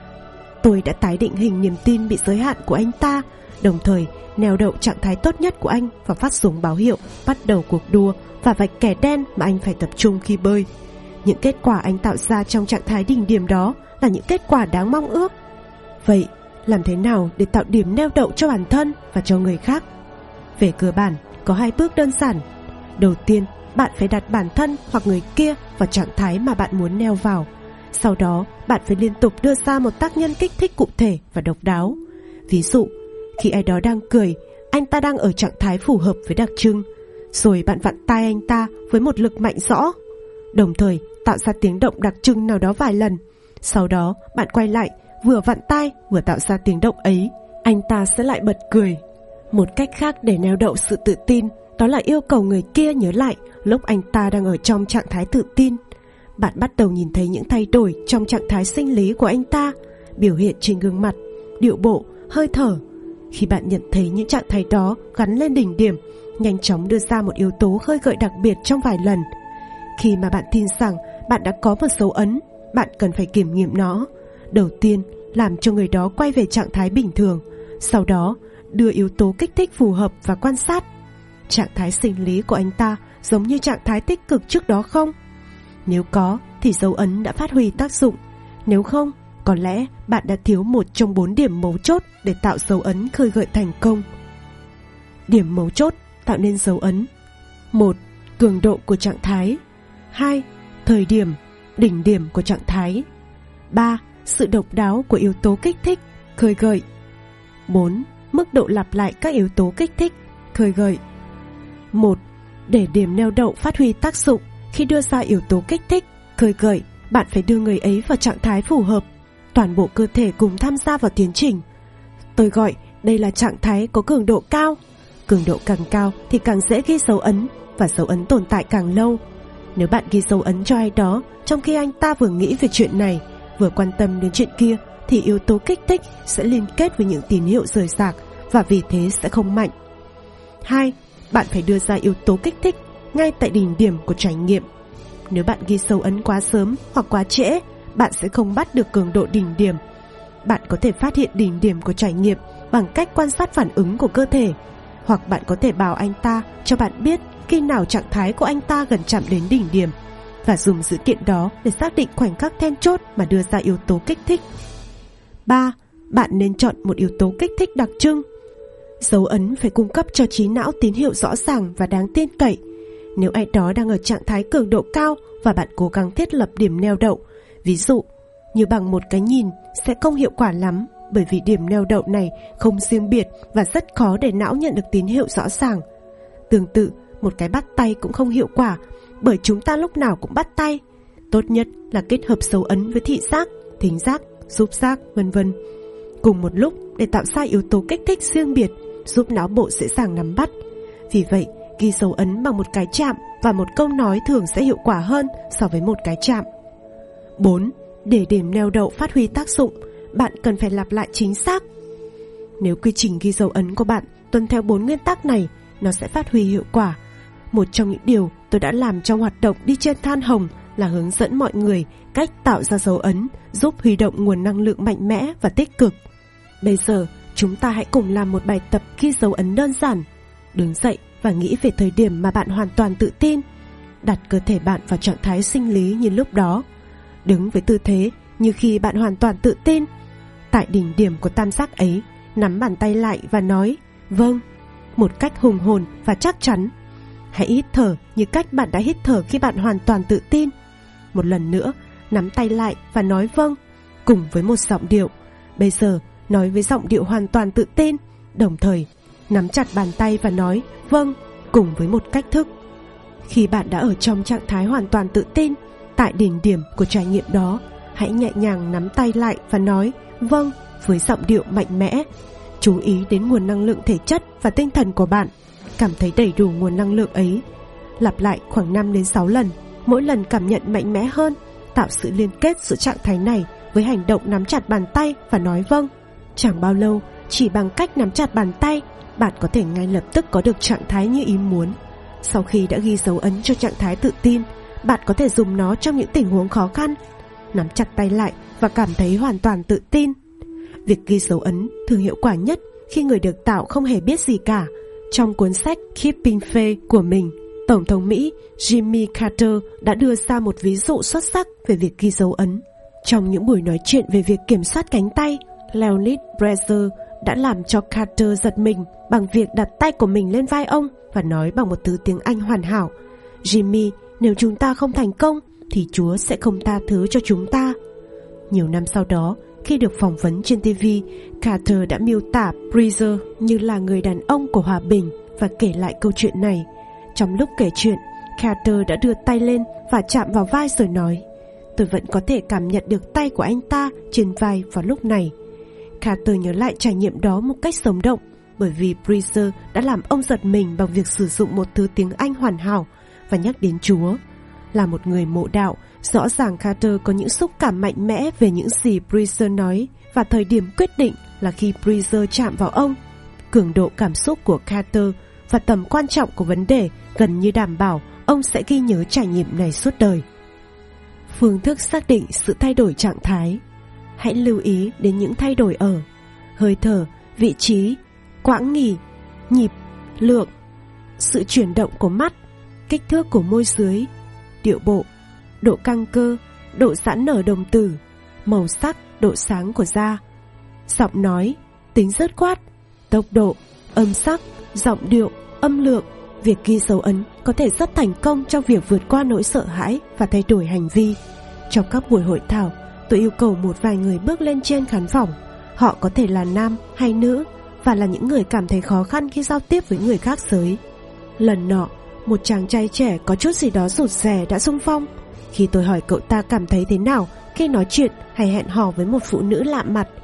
Tôi đã tái định hình niềm tin bị giới hạn của anh ta, đồng thời neo đậu trạng thái tốt nhất của anh và phát súng báo hiệu bắt đầu cuộc đua và vạch kẻ đen mà anh phải tập trung khi bơi. Những kết quả anh tạo ra trong trạng thái đỉnh điểm đó là những kết quả đáng mong ước. Vậy, làm thế nào để tạo điểm neo đậu cho bản thân và cho người khác? Về cơ bản, có hai bước đơn giản. Đầu tiên, bạn phải đặt bản thân hoặc người kia vào trạng thái mà bạn muốn neo vào. Sau đó, bạn phải liên tục đưa ra một tác nhân kích thích cụ thể và độc đáo. Ví dụ, khi ai đó đang cười, anh ta đang ở trạng thái phù hợp với đặc trưng. Rồi bạn vặn tai anh ta với một lực mạnh rõ, đồng thời tạo ra tiếng động đặc trưng nào đó vài lần. Sau đó, bạn quay lại, vừa vặn tai vừa tạo ra tiếng động ấy. Anh ta sẽ lại bật cười. Một cách khác để neo đậu sự tự tin, đó là yêu cầu người kia nhớ lại lúc anh ta đang ở trong trạng thái tự tin. Bạn bắt đầu nhìn thấy những thay đổi trong trạng thái sinh lý của anh ta, biểu hiện trên gương mặt, điệu bộ, hơi thở. Khi bạn nhận thấy những trạng thái đó gắn lên đỉnh điểm, nhanh chóng đưa ra một yếu tố khơi gợi đặc biệt trong vài lần. Khi mà bạn tin rằng bạn đã có một dấu ấn, bạn cần phải kiểm nghiệm nó. Đầu tiên, làm cho người đó quay về trạng thái bình thường. Sau đó, đưa yếu tố kích thích phù hợp và quan sát. Trạng thái sinh lý của anh ta giống như trạng thái tích cực trước đó không? Nếu có, thì dấu ấn đã phát huy tác dụng. Nếu không, có lẽ bạn đã thiếu một trong bốn điểm mấu chốt để tạo dấu ấn khơi gợi thành công. Điểm mấu chốt tạo nên dấu ấn: một. Cường độ của trạng thái. Hai. Thời điểm, đỉnh điểm của trạng thái. Ba. Sự độc đáo của yếu tố kích thích, khơi gợi. Bốn. Mức độ lặp lại các yếu tố kích thích, khơi gợi. Một. Để điểm neo đậu phát huy tác dụng, khi đưa ra yếu tố kích thích, khơi gợi, bạn phải đưa người ấy vào trạng thái phù hợp. Toàn bộ cơ thể cùng tham gia vào tiến trình. Tôi gọi Đây là trạng thái có cường độ cao. Cường độ càng cao thì càng dễ ghi dấu ấn, và dấu ấn tồn tại càng lâu. Nếu bạn ghi dấu ấn cho ai đó trong khi anh ta vừa nghĩ về chuyện này, vừa quan tâm đến chuyện kia, thì yếu tố kích thích sẽ liên kết với những tín hiệu rời rạc, và vì thế sẽ không mạnh. Hai, bạn phải đưa ra yếu tố kích thích ngay tại đỉnh điểm của trải nghiệm. Nếu bạn ghi dấu ấn quá sớm hoặc quá trễ, bạn sẽ không bắt được cường độ đỉnh điểm. Bạn có thể phát hiện đỉnh điểm của trải nghiệm bằng cách quan sát phản ứng của cơ thể, hoặc bạn có thể bảo anh ta cho bạn biết khi nào trạng thái của anh ta gần chạm đến đỉnh điểm, và dùng dữ kiện đó để xác định khoảnh khắc then chốt mà đưa ra yếu tố kích thích. Ba, bạn nên chọn một yếu tố kích thích đặc trưng. Dấu ấn phải cung cấp cho trí não tín hiệu rõ ràng và đáng tin cậy. Nếu ai đó đang ở trạng thái cường độ cao và bạn cố gắng thiết lập điểm neo đậu, ví dụ như bằng một cái nhìn, sẽ không hiệu quả lắm, bởi vì điểm neo đậu này không riêng biệt và rất khó để não nhận được tín hiệu rõ ràng. Tương tự, một cái bắt tay cũng không hiệu quả, bởi chúng ta lúc nào cũng bắt tay. Tốt nhất là kết hợp dấu ấn với thị giác, thính giác, xúc giác, vân vân cùng một lúc để tạo ra yếu tố kích thích riêng biệt, giúp não bộ dễ dàng nắm bắt. Vì vậy, ghi dấu ấn bằng một cái chạm và một câu nói thường sẽ hiệu quả hơn so với một cái chạm. Bốn. Để điểm neo đậu phát huy tác dụng, bạn cần phải lặp lại chính xác. Nếu quy trình ghi dấu ấn của bạn tuân theo bốn nguyên tắc này, nó sẽ phát huy hiệu quả. Một trong những điều tôi đã làm trong hoạt động đi trên than hồng là hướng dẫn mọi người cách tạo ra dấu ấn, giúp huy động nguồn năng lượng mạnh mẽ và tích cực. Bây giờ, chúng ta hãy cùng làm một bài tập ghi dấu ấn đơn giản. Đứng dậy và nghĩ về thời điểm mà bạn hoàn toàn tự tin. Đặt cơ thể bạn vào trạng thái sinh lý như lúc đó. Đứng với tư thế như khi bạn hoàn toàn tự tin. Tại đỉnh điểm của tam giác ấy, nắm bàn tay lại và nói vâng, một cách hùng hồn và chắc chắn. Hãy hít thở như cách bạn đã hít thở khi bạn hoàn toàn tự tin. Một lần nữa, nắm tay lại và nói vâng, cùng với một giọng điệu. Bây giờ, nói với giọng điệu hoàn toàn tự tin, đồng thời nắm chặt bàn tay và nói vâng, cùng với một cách thức. Khi bạn đã ở trong trạng thái hoàn toàn tự tin, tại đỉnh điểm của trải nghiệm đó, hãy nhẹ nhàng nắm tay lại và nói vâng với giọng điệu mạnh mẽ. Chú ý đến nguồn năng lượng thể chất và tinh thần của bạn. Cảm thấy đầy đủ nguồn năng lượng ấy. Lặp lại khoảng năm đến sáu lần, mỗi lần cảm nhận mạnh mẽ hơn, tạo sự liên kết giữa trạng thái này với hành động nắm chặt bàn tay và nói vâng. Chẳng bao lâu, chỉ bằng cách nắm chặt bàn tay, bạn có thể ngay lập tức có được trạng thái như ý muốn. Sau khi đã ghi dấu ấn cho trạng thái tự tin, bạn có thể dùng nó trong những tình huống khó khăn. Nắm chặt tay lại và cảm thấy hoàn toàn tự tin. Việc ghi dấu ấn thường hiệu quả nhất khi người được tạo không hề biết gì cả. Trong cuốn sách Keeping Faith của mình, Tổng thống Mỹ Jimmy Carter đã đưa ra một ví dụ xuất sắc về việc ghi dấu ấn. Trong những buổi nói chuyện về việc kiểm soát cánh tay, Leonid Brezhnev đã làm cho Carter giật mình bằng việc đặt tay của mình lên vai ông và nói bằng một thứ tiếng Anh hoàn hảo: Jimmy, nếu chúng ta không thành công thì Chúa sẽ không tha thứ cho chúng ta. Nhiều năm sau đó, khi được phỏng vấn trên ti vi, Carter đã miêu tả Brezhnev như là người đàn ông của hòa bình và kể lại câu chuyện này. Trong lúc kể chuyện, Carter đã đưa tay lên và chạm vào vai rồi nói: tôi vẫn có thể cảm nhận được tay của anh ta trên vai vào lúc này. Carter nhớ lại trải nghiệm đó một cách sống động, bởi vì Brezhnev đã làm ông giật mình bằng việc sử dụng một thứ tiếng Anh hoàn hảo và nhắc đến Chúa. Là một người mộ đạo, rõ ràng Carter có những xúc cảm mạnh mẽ về những gì Brezhnev nói, và thời điểm quyết định là khi Brezhnev chạm vào ông. Cường độ cảm xúc của Carter và tầm quan trọng của vấn đề gần như đảm bảo ông sẽ ghi nhớ trải nghiệm này suốt đời. Phương thức xác định sự thay đổi trạng thái. Hãy lưu ý đến những thay đổi ở hơi thở, vị trí, quãng nghỉ, nhịp, lượng, sự chuyển động của mắt, kích thước của môi dưới, điệu bộ, độ căng cơ, độ giãn nở đồng tử, màu sắc, độ sáng của da, giọng nói, tính dứt khoát, tốc độ, âm sắc, giọng điệu, âm lượng. Việc ghi dấu ấn có thể rất thành công trong việc vượt qua nỗi sợ hãi và thay đổi hành vi. Trong các buổi hội thảo, tôi yêu cầu một vài người bước lên trên khán phòng. Họ có thể là nam hay nữ và là những người cảm thấy khó khăn khi giao tiếp với người khác giới. Lần nọ, một chàng trai trẻ có chút gì đó rụt rè đã xung phong. Khi tôi hỏi cậu ta cảm thấy thế nào khi nói chuyện hay hẹn hò với một phụ nữ lạ mặt,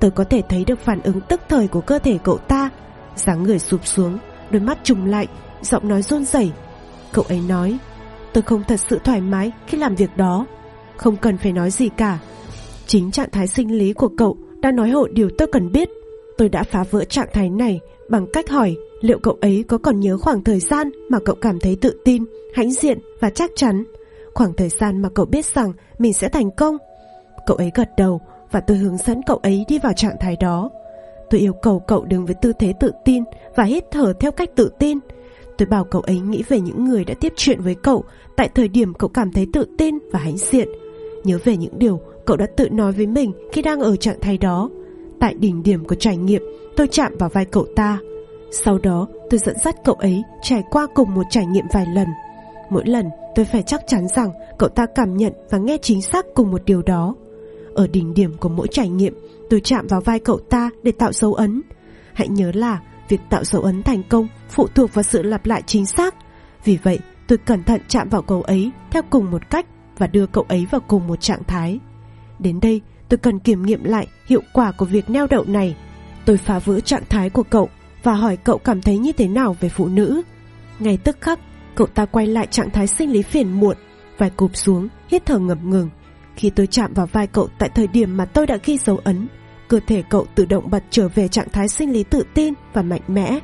Tôi có thể thấy được phản ứng tức thời của cơ thể cậu ta. Dáng người sụp xuống, đôi mắt trùng lại, giọng nói run rẩy. Cậu ấy nói, tôi không thật sự thoải mái khi làm việc đó. Không cần phải nói gì cả. Chính trạng thái sinh lý của cậu đã nói hộ điều tôi cần biết. Tôi đã phá vỡ trạng thái này bằng cách hỏi liệu cậu ấy có còn nhớ khoảng thời gian mà cậu cảm thấy tự tin, hãnh diện và chắc chắn. Khoảng thời gian mà cậu biết rằng mình sẽ thành công. Cậu ấy gật đầu và tôi hướng dẫn cậu ấy đi vào trạng thái đó. Tôi yêu cầu cậu đứng với tư thế tự tin và hít thở theo cách tự tin. Tôi bảo cậu ấy nghĩ về những người đã tiếp chuyện với cậu tại thời điểm cậu cảm thấy tự tin và hãnh diện. Nhớ về những điều cậu đã tự nói với mình khi đang ở trạng thái đó. Tại đỉnh điểm của trải nghiệm, tôi chạm vào vai cậu ta. Sau đó tôi dẫn dắt cậu ấy trải qua cùng một trải nghiệm vài lần. Mỗi lần tôi phải chắc chắn rằng cậu ta cảm nhận và nghe chính xác cùng một điều đó. Ở đỉnh điểm của mỗi trải nghiệm, tôi chạm vào vai cậu ta để tạo dấu ấn. Hãy nhớ là việc tạo dấu ấn thành công phụ thuộc vào sự lặp lại chính xác. Vì vậy tôi cẩn thận chạm vào cậu ấy theo cùng một cách và đưa cậu ấy vào cùng một trạng thái. Đến đây tôi cần kiểm nghiệm lại hiệu quả của việc neo đậu này. Tôi phá vỡ trạng thái của cậu và hỏi cậu cảm thấy như thế nào về phụ nữ. Ngay tức khắc, cậu ta quay lại trạng thái sinh lý phiền muộn, vai cụp xuống, hít thở ngập ngừng. Khi tôi chạm vào vai cậu tại thời điểm mà tôi đã ghi dấu ấn, cơ thể cậu tự động bật trở về trạng thái sinh lý tự tin và mạnh mẽ.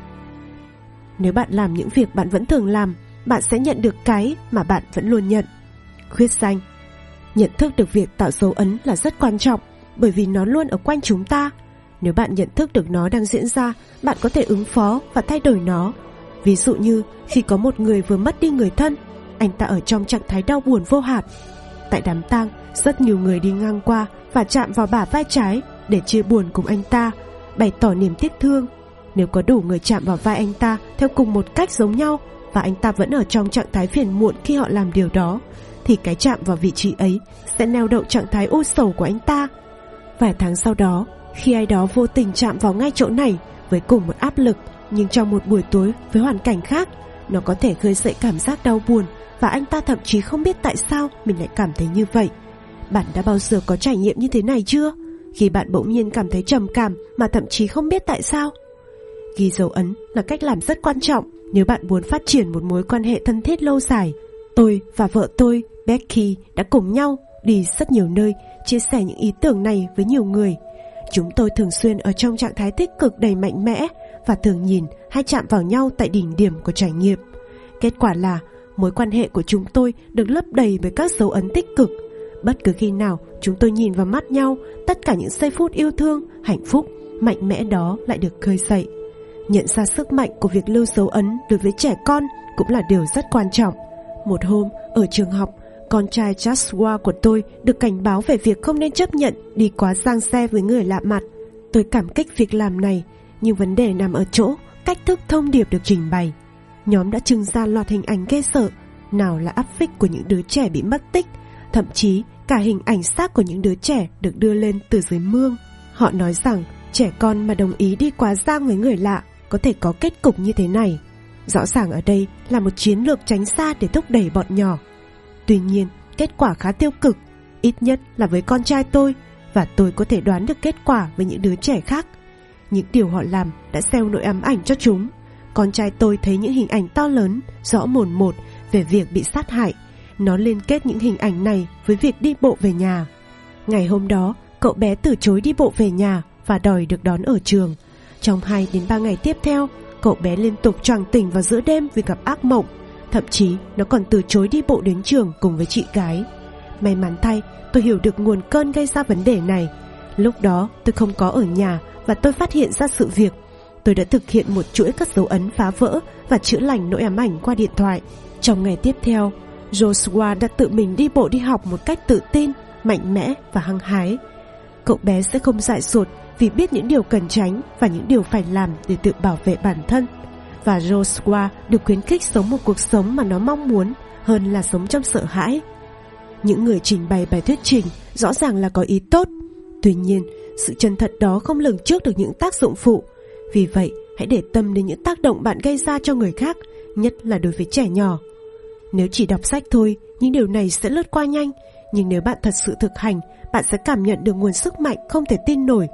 Nếu bạn làm những việc bạn vẫn thường làm, bạn sẽ nhận được cái mà bạn vẫn luôn nhận. Khuyết danh. Nhận thức được việc tạo dấu ấn là rất quan trọng, bởi vì nó luôn ở quanh chúng ta. Nếu bạn nhận thức được nó đang diễn ra, bạn có thể ứng phó và thay đổi nó. Ví dụ như khi có một người vừa mất đi người thân, anh ta ở trong trạng thái đau buồn vô hạn. Tại đám tang, rất nhiều người đi ngang qua và chạm vào bả vai trái để chia buồn cùng anh ta, bày tỏ niềm tiếc thương. Nếu có đủ người chạm vào vai anh ta theo cùng một cách giống nhau và anh ta vẫn ở trong trạng thái phiền muộn khi họ làm điều đó, thì cái chạm vào vị trí ấy sẽ neo đậu trạng thái u sầu của anh ta. Vài tháng sau đó, khi ai đó vô tình chạm vào ngay chỗ này với cùng một áp lực, nhưng trong một buổi tối với hoàn cảnh khác, nó có thể khơi dậy cảm giác đau buồn và anh ta thậm chí không biết tại sao mình lại cảm thấy như vậy. Bạn đã bao giờ có trải nghiệm như thế này chưa? Khi bạn bỗng nhiên cảm thấy trầm cảm mà thậm chí không biết tại sao. Ghi dấu ấn là cách làm rất quan trọng nếu bạn muốn phát triển một mối quan hệ thân thiết lâu dài. Tôi và vợ tôi, Becky, đã cùng nhau đi rất nhiều nơi, chia sẻ những ý tưởng này với nhiều người. Chúng tôi thường xuyên ở trong trạng thái tích cực đầy mạnh mẽ và thường nhìn hay chạm vào nhau tại đỉnh điểm của trải nghiệm. Kết quả là mối quan hệ của chúng tôi được lấp đầy với các dấu ấn tích cực. Bất cứ khi nào chúng tôi nhìn vào mắt nhau, tất cả những giây phút yêu thương, hạnh phúc, mạnh mẽ đó lại được khơi dậy. Nhận ra sức mạnh của việc lưu dấu ấn đối với trẻ con cũng là điều rất quan trọng. Một hôm, ở trường học, con trai Joshua của tôi được cảnh báo về việc không nên chấp nhận đi quá giang xe với người lạ mặt. Tôi cảm kích việc làm này, nhưng vấn đề nằm ở chỗ cách thức thông điệp được trình bày. Nhóm đã trưng ra loạt hình ảnh ghê sợ, nào là áp phích của những đứa trẻ bị mất tích, thậm chí cả hình ảnh xác của những đứa trẻ được đưa lên từ dưới mương. Họ nói rằng trẻ con mà đồng ý đi quá giang với người lạ có thể có kết cục như thế này. Rõ ràng ở đây là một chiến lược tránh xa để thúc đẩy bọn nhỏ. Tuy nhiên, kết quả khá tiêu cực, ít nhất là với con trai tôi, và tôi có thể đoán được kết quả với những đứa trẻ khác. Những điều họ làm đã gieo nỗi ám ảnh cho chúng. Con trai tôi thấy những hình ảnh to lớn, rõ mồn một về việc bị sát hại. Nó liên kết những hình ảnh này với việc đi bộ về nhà. Ngày hôm đó, cậu bé từ chối đi bộ về nhà và đòi được đón ở trường. Trong hai đến ba ngày tiếp theo, cậu bé liên tục choàng tỉnh vào giữa đêm vì gặp ác mộng. Thậm chí nó còn từ chối đi bộ đến trường cùng với chị gái. May mắn thay, tôi hiểu được nguồn cơn gây ra vấn đề này. Lúc đó tôi không có ở nhà và tôi phát hiện ra sự việc. Tôi đã thực hiện một chuỗi các dấu ấn phá vỡ và chữa lành nỗi ám ảnh qua điện thoại. Trong ngày tiếp theo, Joshua đã tự mình đi bộ đi học một cách tự tin, mạnh mẽ và hăng hái. Cậu bé sẽ không dại dột vì biết những điều cần tránh và những điều phải làm để tự bảo vệ bản thân. Và Joshua được khuyến khích sống một cuộc sống mà nó mong muốn hơn là sống trong sợ hãi. Những người trình bày bài thuyết trình rõ ràng là có ý tốt. Tuy nhiên, sự chân thật đó không lường trước được những tác dụng phụ. Vì vậy, hãy để tâm đến những tác động bạn gây ra cho người khác, nhất là đối với trẻ nhỏ. Nếu chỉ đọc sách thôi, những điều này sẽ lướt qua nhanh. Nhưng nếu bạn thật sự thực hành, bạn sẽ cảm nhận được nguồn sức mạnh không thể tin nổi.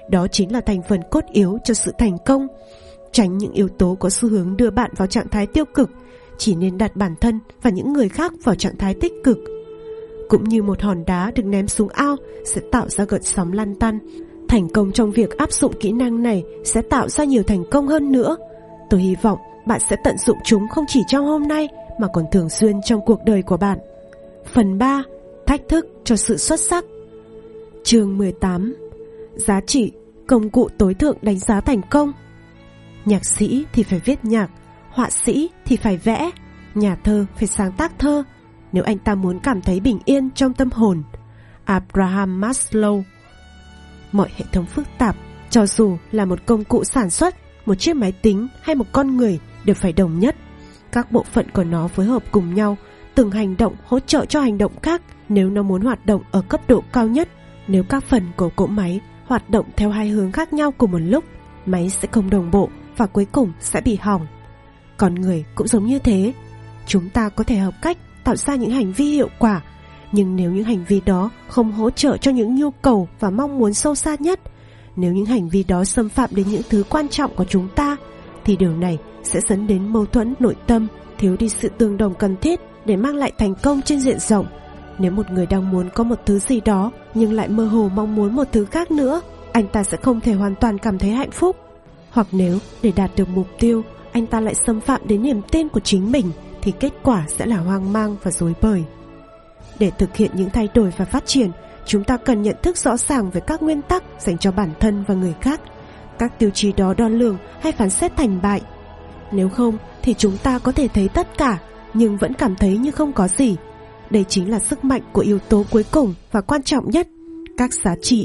Đó chính là thành phần cốt yếu cho sự thành công. Tránh những yếu tố có xu hướng đưa bạn vào trạng thái tiêu cực, chỉ nên đặt bản thân và những người khác vào trạng thái tích cực. Cũng như một hòn đá được ném xuống ao sẽ tạo ra gợn sóng lăn tăn, thành công trong việc áp dụng kỹ năng này sẽ tạo ra nhiều thành công hơn nữa. Tôi hy vọng bạn sẽ tận dụng chúng không chỉ trong hôm nay mà còn thường xuyên trong cuộc đời của bạn. Phần ba. Thách thức cho sự xuất sắc. Chương mười tám. Giá trị, công cụ tối thượng đánh giá thành công. Nhạc sĩ thì phải viết nhạc, họa sĩ thì phải vẽ, nhà thơ phải sáng tác thơ, nếu anh ta muốn cảm thấy bình yên trong tâm hồn. Abraham Maslow. Mọi hệ thống phức tạp, cho dù là một công cụ sản xuất, một chiếc máy tính hay một con người, đều phải đồng nhất. Các bộ phận của nó phối hợp cùng nhau, từng hành động hỗ trợ cho hành động khác nếu nó muốn hoạt động ở cấp độ cao nhất. Nếu các phần của cỗ máy hoạt động theo hai hướng khác nhau cùng một lúc, máy sẽ không đồng bộ và cuối cùng sẽ bị hỏng. Con người cũng giống như thế. Chúng ta có thể học cách tạo ra những hành vi hiệu quả, nhưng nếu những hành vi đó không hỗ trợ cho những nhu cầu và mong muốn sâu xa nhất, nếu những hành vi đó xâm phạm đến những thứ quan trọng của chúng ta, thì điều này sẽ dẫn đến mâu thuẫn nội tâm, thiếu đi sự tương đồng cần thiết để mang lại thành công trên diện rộng. Nếu một người đang muốn có một thứ gì đó nhưng lại mơ hồ mong muốn một thứ khác nữa, anh ta sẽ không thể hoàn toàn cảm thấy hạnh phúc. Hoặc nếu để đạt được mục tiêu, anh ta lại xâm phạm đến niềm tin của chính mình, thì kết quả sẽ là hoang mang và rối bời. Để thực hiện những thay đổi và phát triển, chúng ta cần nhận thức rõ ràng về các nguyên tắc dành cho bản thân và người khác. Các tiêu chí đó đo lường hay phán xét thành bại. Nếu không thì chúng ta có thể thấy tất cả nhưng vẫn cảm thấy như không có gì. Đây chính là sức mạnh của yếu tố cuối cùng và quan trọng nhất, các giá trị.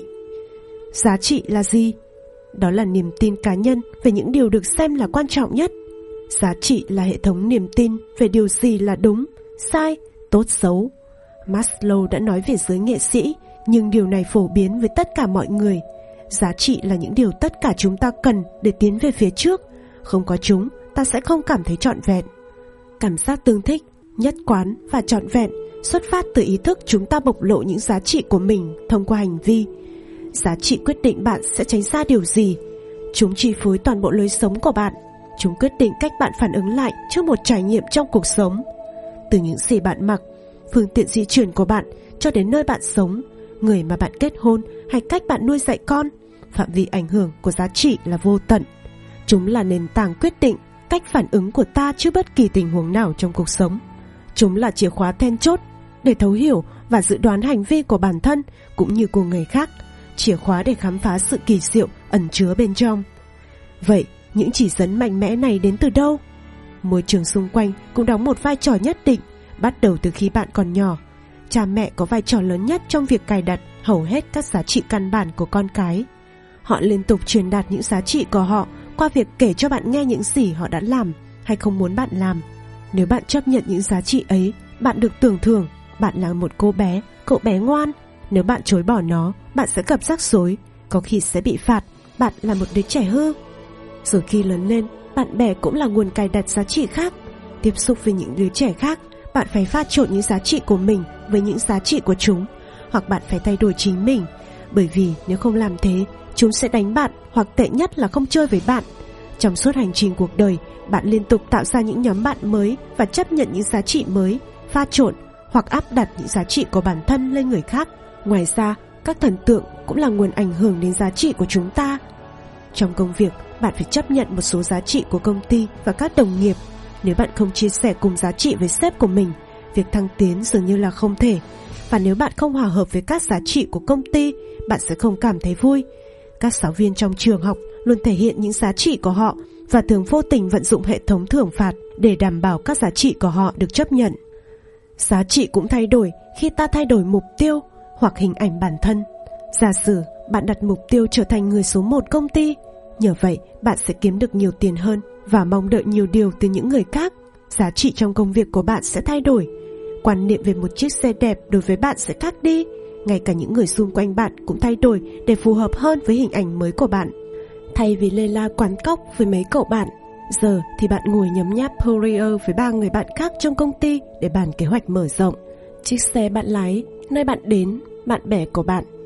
Giá trị là gì? Đó là niềm tin cá nhân về những điều được xem là quan trọng nhất. Giá trị là hệ thống niềm tin về điều gì là đúng, sai, tốt xấu. Maslow đã nói về giới nghệ sĩ, nhưng điều này phổ biến với tất cả mọi người. Giá trị là những điều tất cả chúng ta cần để tiến về phía trước. Không có chúng, ta sẽ không cảm thấy trọn vẹn. Cảm giác tương thích, nhất quán và trọn vẹn xuất phát từ ý thức chúng ta bộc lộ những giá trị của mình thông qua hành vi. Giá trị quyết định bạn sẽ tránh xa điều gì. Chúng chi phối toàn bộ lối sống của bạn. Chúng quyết định cách bạn phản ứng lại trước một trải nghiệm trong cuộc sống. Từ những gì bạn mặc, phương tiện di chuyển của bạn, cho đến nơi bạn sống, người mà bạn kết hôn hay cách bạn nuôi dạy con, phạm vi ảnh hưởng của giá trị là vô tận. Chúng là nền tảng quyết định cách phản ứng của ta trước bất kỳ tình huống nào trong cuộc sống. Chúng là chìa khóa then chốt để thấu hiểu và dự đoán hành vi của bản thân cũng như của người khác, chìa khóa để khám phá sự kỳ diệu ẩn chứa bên trong. Vậy, những chỉ dẫn mạnh mẽ này đến từ đâu? Môi trường xung quanh cũng đóng một vai trò nhất định, bắt đầu từ khi bạn còn nhỏ. Cha mẹ có vai trò lớn nhất trong việc cài đặt hầu hết các giá trị căn bản của con cái. Họ liên tục truyền đạt những giá trị của họ qua việc kể cho bạn nghe những gì họ đã làm hay không muốn bạn làm. Nếu bạn chấp nhận những giá trị ấy, bạn được tưởng thưởng, bạn là một cô bé, cậu bé ngoan. Nếu bạn chối bỏ nó, bạn sẽ gặp rắc rối, có khi sẽ bị phạt, bạn là một đứa trẻ hư. Rồi khi lớn lên, bạn bè cũng là nguồn cài đặt giá trị khác. Tiếp xúc với những đứa trẻ khác, bạn phải pha trộn những giá trị của mình với những giá trị của chúng, hoặc bạn phải thay đổi chính mình, bởi vì nếu không làm thế, chúng sẽ đánh bạn, hoặc tệ nhất là không chơi với bạn. Trong suốt hành trình cuộc đời, bạn liên tục tạo ra những nhóm bạn mới và chấp nhận những giá trị mới, pha trộn hoặc áp đặt những giá trị của bản thân lên người khác. Ngoài ra, các thần tượng cũng là nguồn ảnh hưởng đến giá trị của chúng ta. Trong công việc, bạn phải chấp nhận một số giá trị của công ty và các đồng nghiệp. Nếu bạn không chia sẻ cùng giá trị với sếp của mình, việc thăng tiến dường như là không thể. Và nếu bạn không hòa hợp với các giá trị của công ty, bạn sẽ không cảm thấy vui. Các giáo viên trong trường học luôn thể hiện những giá trị của họ và thường vô tình vận dụng hệ thống thưởng phạt để đảm bảo các giá trị của họ được chấp nhận. Giá trị cũng thay đổi khi ta thay đổi mục tiêu hoặc hình ảnh bản thân. Giả sử bạn đặt mục tiêu trở thành người số một công ty, nhờ vậy bạn sẽ kiếm được nhiều tiền hơn và mong đợi nhiều điều từ những người khác. Giá trị trong công việc của bạn sẽ thay đổi. Quan niệm về một chiếc xe đẹp đối với bạn sẽ khác đi. Ngay cả những người xung quanh bạn cũng thay đổi để phù hợp hơn với hình ảnh mới của bạn. Thay vì lê la quán cóc với mấy cậu bạn, giờ thì bạn ngồi nhấm nháp Poirier với ba người bạn khác trong công ty để bàn kế hoạch mở rộng. Chiếc xe bạn lái, nơi bạn đến, bạn bè của bạn,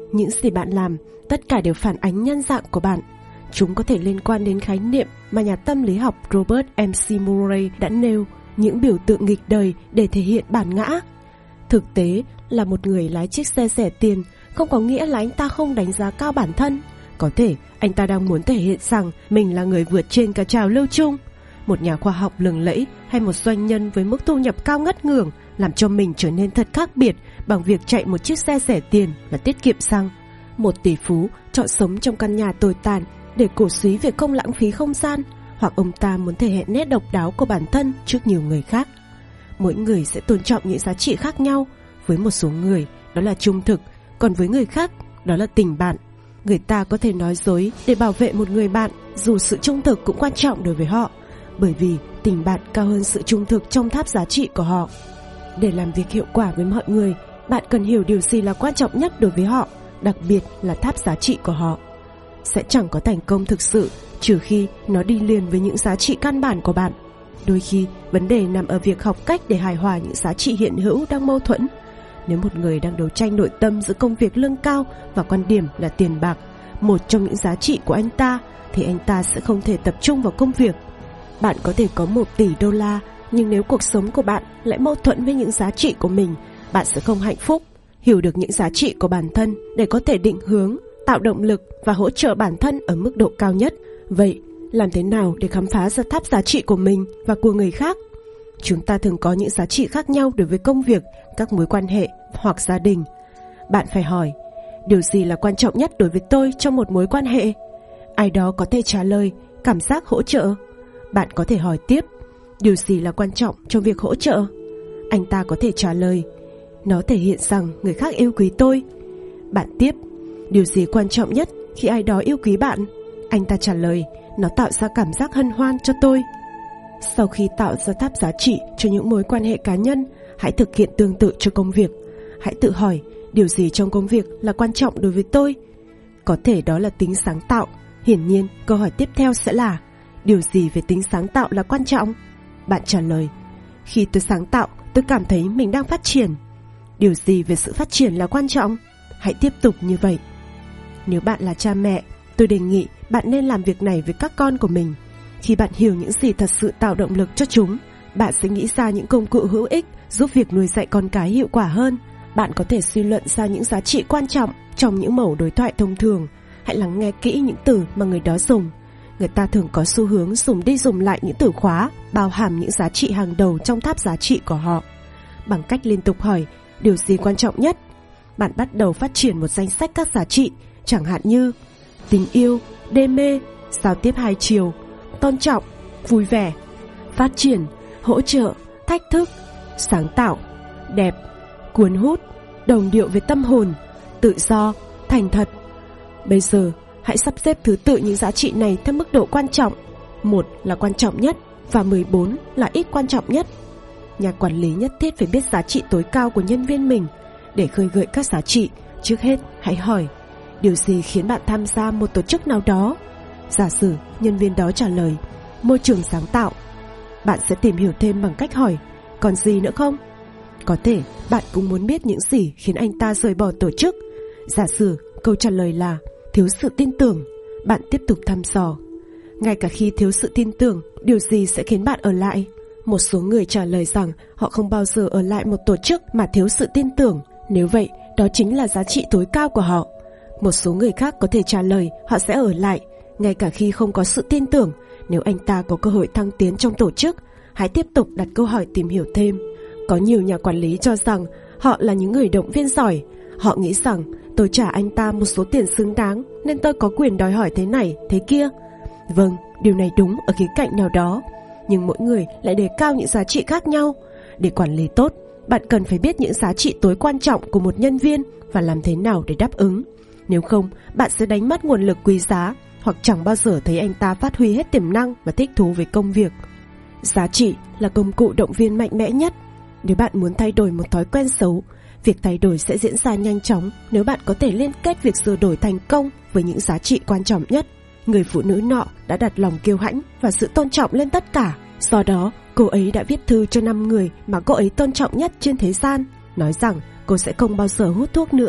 Những gì bạn làm, tất cả đều phản ánh nhân dạng của bạn. Chúng có thể liên quan đến khái niệm mà nhà tâm lý học Robert M C Murray đã nêu, những biểu tượng nghịch đời để thể hiện bản ngã. Thực tế là một người lái chiếc xe rẻ tiền không có nghĩa là anh ta không đánh giá cao bản thân. Có thể anh ta đang muốn thể hiện rằng mình là người vượt trên cả trào lưu chung. Một nhà khoa học lừng lẫy hay một doanh nhân với mức thu nhập cao ngất ngưởng làm cho mình trở nên thật khác biệt bằng việc chạy một chiếc xe rẻ tiền và tiết kiệm xăng. Một tỷ phú chọn sống trong căn nhà tồi tàn để cổ suý việc không lãng phí không gian, hoặc ông ta muốn thể hiện nét độc đáo của bản thân trước nhiều người khác. Mỗi người sẽ tôn trọng những giá trị khác nhau. Với một số người đó là trung thực, còn với người khác đó là tình bạn. Người ta có thể nói dối để bảo vệ một người bạn, dù sự trung thực cũng quan trọng đối với họ, bởi vì tình bạn cao hơn sự trung thực trong tháp giá trị của họ. Để làm việc hiệu quả với mọi người, bạn cần hiểu điều gì là quan trọng nhất đối với họ, đặc biệt là tháp giá trị của họ. Sẽ chẳng có thành công thực sự trừ khi nó đi liền với những giá trị căn bản của bạn. Đôi khi vấn đề nằm ở việc học cách để hài hòa những giá trị hiện hữu đang mâu thuẫn. Nếu một người đang đấu tranh nội tâm giữa công việc lương cao và quan điểm là tiền bạc, một trong những giá trị của anh ta, thì anh ta sẽ không thể tập trung vào công việc. Bạn có thể có một tỷ đô la, nhưng nếu cuộc sống của bạn lại mâu thuẫn với những giá trị của mình, bạn sẽ không hạnh phúc. Hiểu được những giá trị của bản thân để có thể định hướng, tạo động lực và hỗ trợ bản thân ở mức độ cao nhất. Vậy, làm thế nào để khám phá ra tháp giá trị của mình và của người khác? Chúng ta thường có những giá trị khác nhau đối với công việc, các mối quan hệ hoặc gia đình. Bạn phải hỏi, điều gì là quan trọng nhất đối với tôi trong một mối quan hệ? Ai đó có thể trả lời, cảm giác hỗ trợ. Bạn có thể hỏi tiếp, điều gì là quan trọng trong việc hỗ trợ? Anh ta có thể trả lời, nó thể hiện rằng người khác yêu quý tôi. Bạn tiếp, điều gì quan trọng nhất khi ai đó yêu quý bạn? Anh ta trả lời, nó tạo ra cảm giác hân hoan cho tôi. Sau khi tạo ra tháp giá trị cho những mối quan hệ cá nhân, hãy thực hiện tương tự cho công việc. Hãy tự hỏi, điều gì trong công việc là quan trọng đối với tôi? Có thể đó là tính sáng tạo. Hiển nhiên, câu hỏi tiếp theo sẽ là, điều gì về tính sáng tạo là quan trọng? Bạn trả lời, khi tôi sáng tạo, tôi cảm thấy mình đang phát triển. Điều gì về sự phát triển là quan trọng? Hãy tiếp tục như vậy. Nếu bạn là cha mẹ, tôi đề nghị bạn nên làm việc này với các con của mình. Khi bạn hiểu những gì thật sự tạo động lực cho chúng, bạn sẽ nghĩ ra những công cụ hữu ích giúp việc nuôi dạy con cái hiệu quả hơn. Bạn có thể suy luận ra những giá trị quan trọng trong những mẩu đối thoại thông thường. Hãy lắng nghe kỹ những từ mà người đó dùng. Người ta thường có xu hướng dùng đi dùng lại những từ khóa bao hàm những giá trị hàng đầu trong tháp giá trị của họ. Bằng cách liên tục hỏi, điều gì quan trọng nhất? Bạn bắt đầu phát triển một danh sách các giá trị, chẳng hạn như tình yêu, đam mê, giao tiếp hai chiều, tôn trọng, vui vẻ, phát triển, hỗ trợ, thách thức, sáng tạo, đẹp, cuốn hút, đồng điệu với tâm hồn, tự do, thành thật. Bây giờ, hãy sắp xếp thứ tự những giá trị này theo mức độ quan trọng. Một là quan trọng nhất và mười bốn là ít quan trọng nhất. Nhà quản lý nhất thiết phải biết giá trị tối cao của nhân viên mình. Để khơi gợi các giá trị, trước hết hãy hỏi, điều gì khiến bạn tham gia một tổ chức nào đó? Giả sử nhân viên đó trả lời, môi trường sáng tạo. Bạn sẽ tìm hiểu thêm bằng cách hỏi, còn gì nữa không? Có thể bạn cũng muốn biết những gì khiến anh ta rời bỏ tổ chức. Giả sử câu trả lời là thiếu sự tin tưởng. Bạn tiếp tục thăm dò. Ngay cả khi thiếu sự tin tưởng, điều gì sẽ khiến bạn ở lại? Một số người trả lời rằng họ không bao giờ ở lại một tổ chức mà thiếu sự tin tưởng. Nếu vậy, đó chính là giá trị tối cao của họ. Một số người khác có thể trả lời họ sẽ ở lại, ngay cả khi không có sự tin tưởng. Nếu anh ta có cơ hội thăng tiến trong tổ chức, hãy tiếp tục đặt câu hỏi tìm hiểu thêm. Có nhiều nhà quản lý cho rằng họ là những người động viên giỏi. Họ nghĩ rằng tôi trả anh ta một số tiền xứng đáng nên tôi có quyền đòi hỏi thế này, thế kia. Vâng, điều này đúng ở khía cạnh nào đó, nhưng mỗi người lại đề cao những giá trị khác nhau. Để quản lý tốt, bạn cần phải biết những giá trị tối quan trọng của một nhân viên và làm thế nào để đáp ứng. Nếu không, bạn sẽ đánh mất nguồn lực quý giá hoặc chẳng bao giờ thấy anh ta phát huy hết tiềm năng và thích thú với công việc. Giá trị là công cụ động viên mạnh mẽ nhất. Nếu bạn muốn thay đổi một thói quen xấu, việc thay đổi sẽ diễn ra nhanh chóng nếu bạn có thể liên kết việc sửa đổi thành công với những giá trị quan trọng nhất. Người phụ nữ nọ đã đặt lòng kiêu hãnh và sự tôn trọng lên tất cả. Do đó, cô ấy đã viết thư cho năm người mà cô ấy tôn trọng nhất trên thế gian, nói rằng cô sẽ không bao giờ hút thuốc nữa,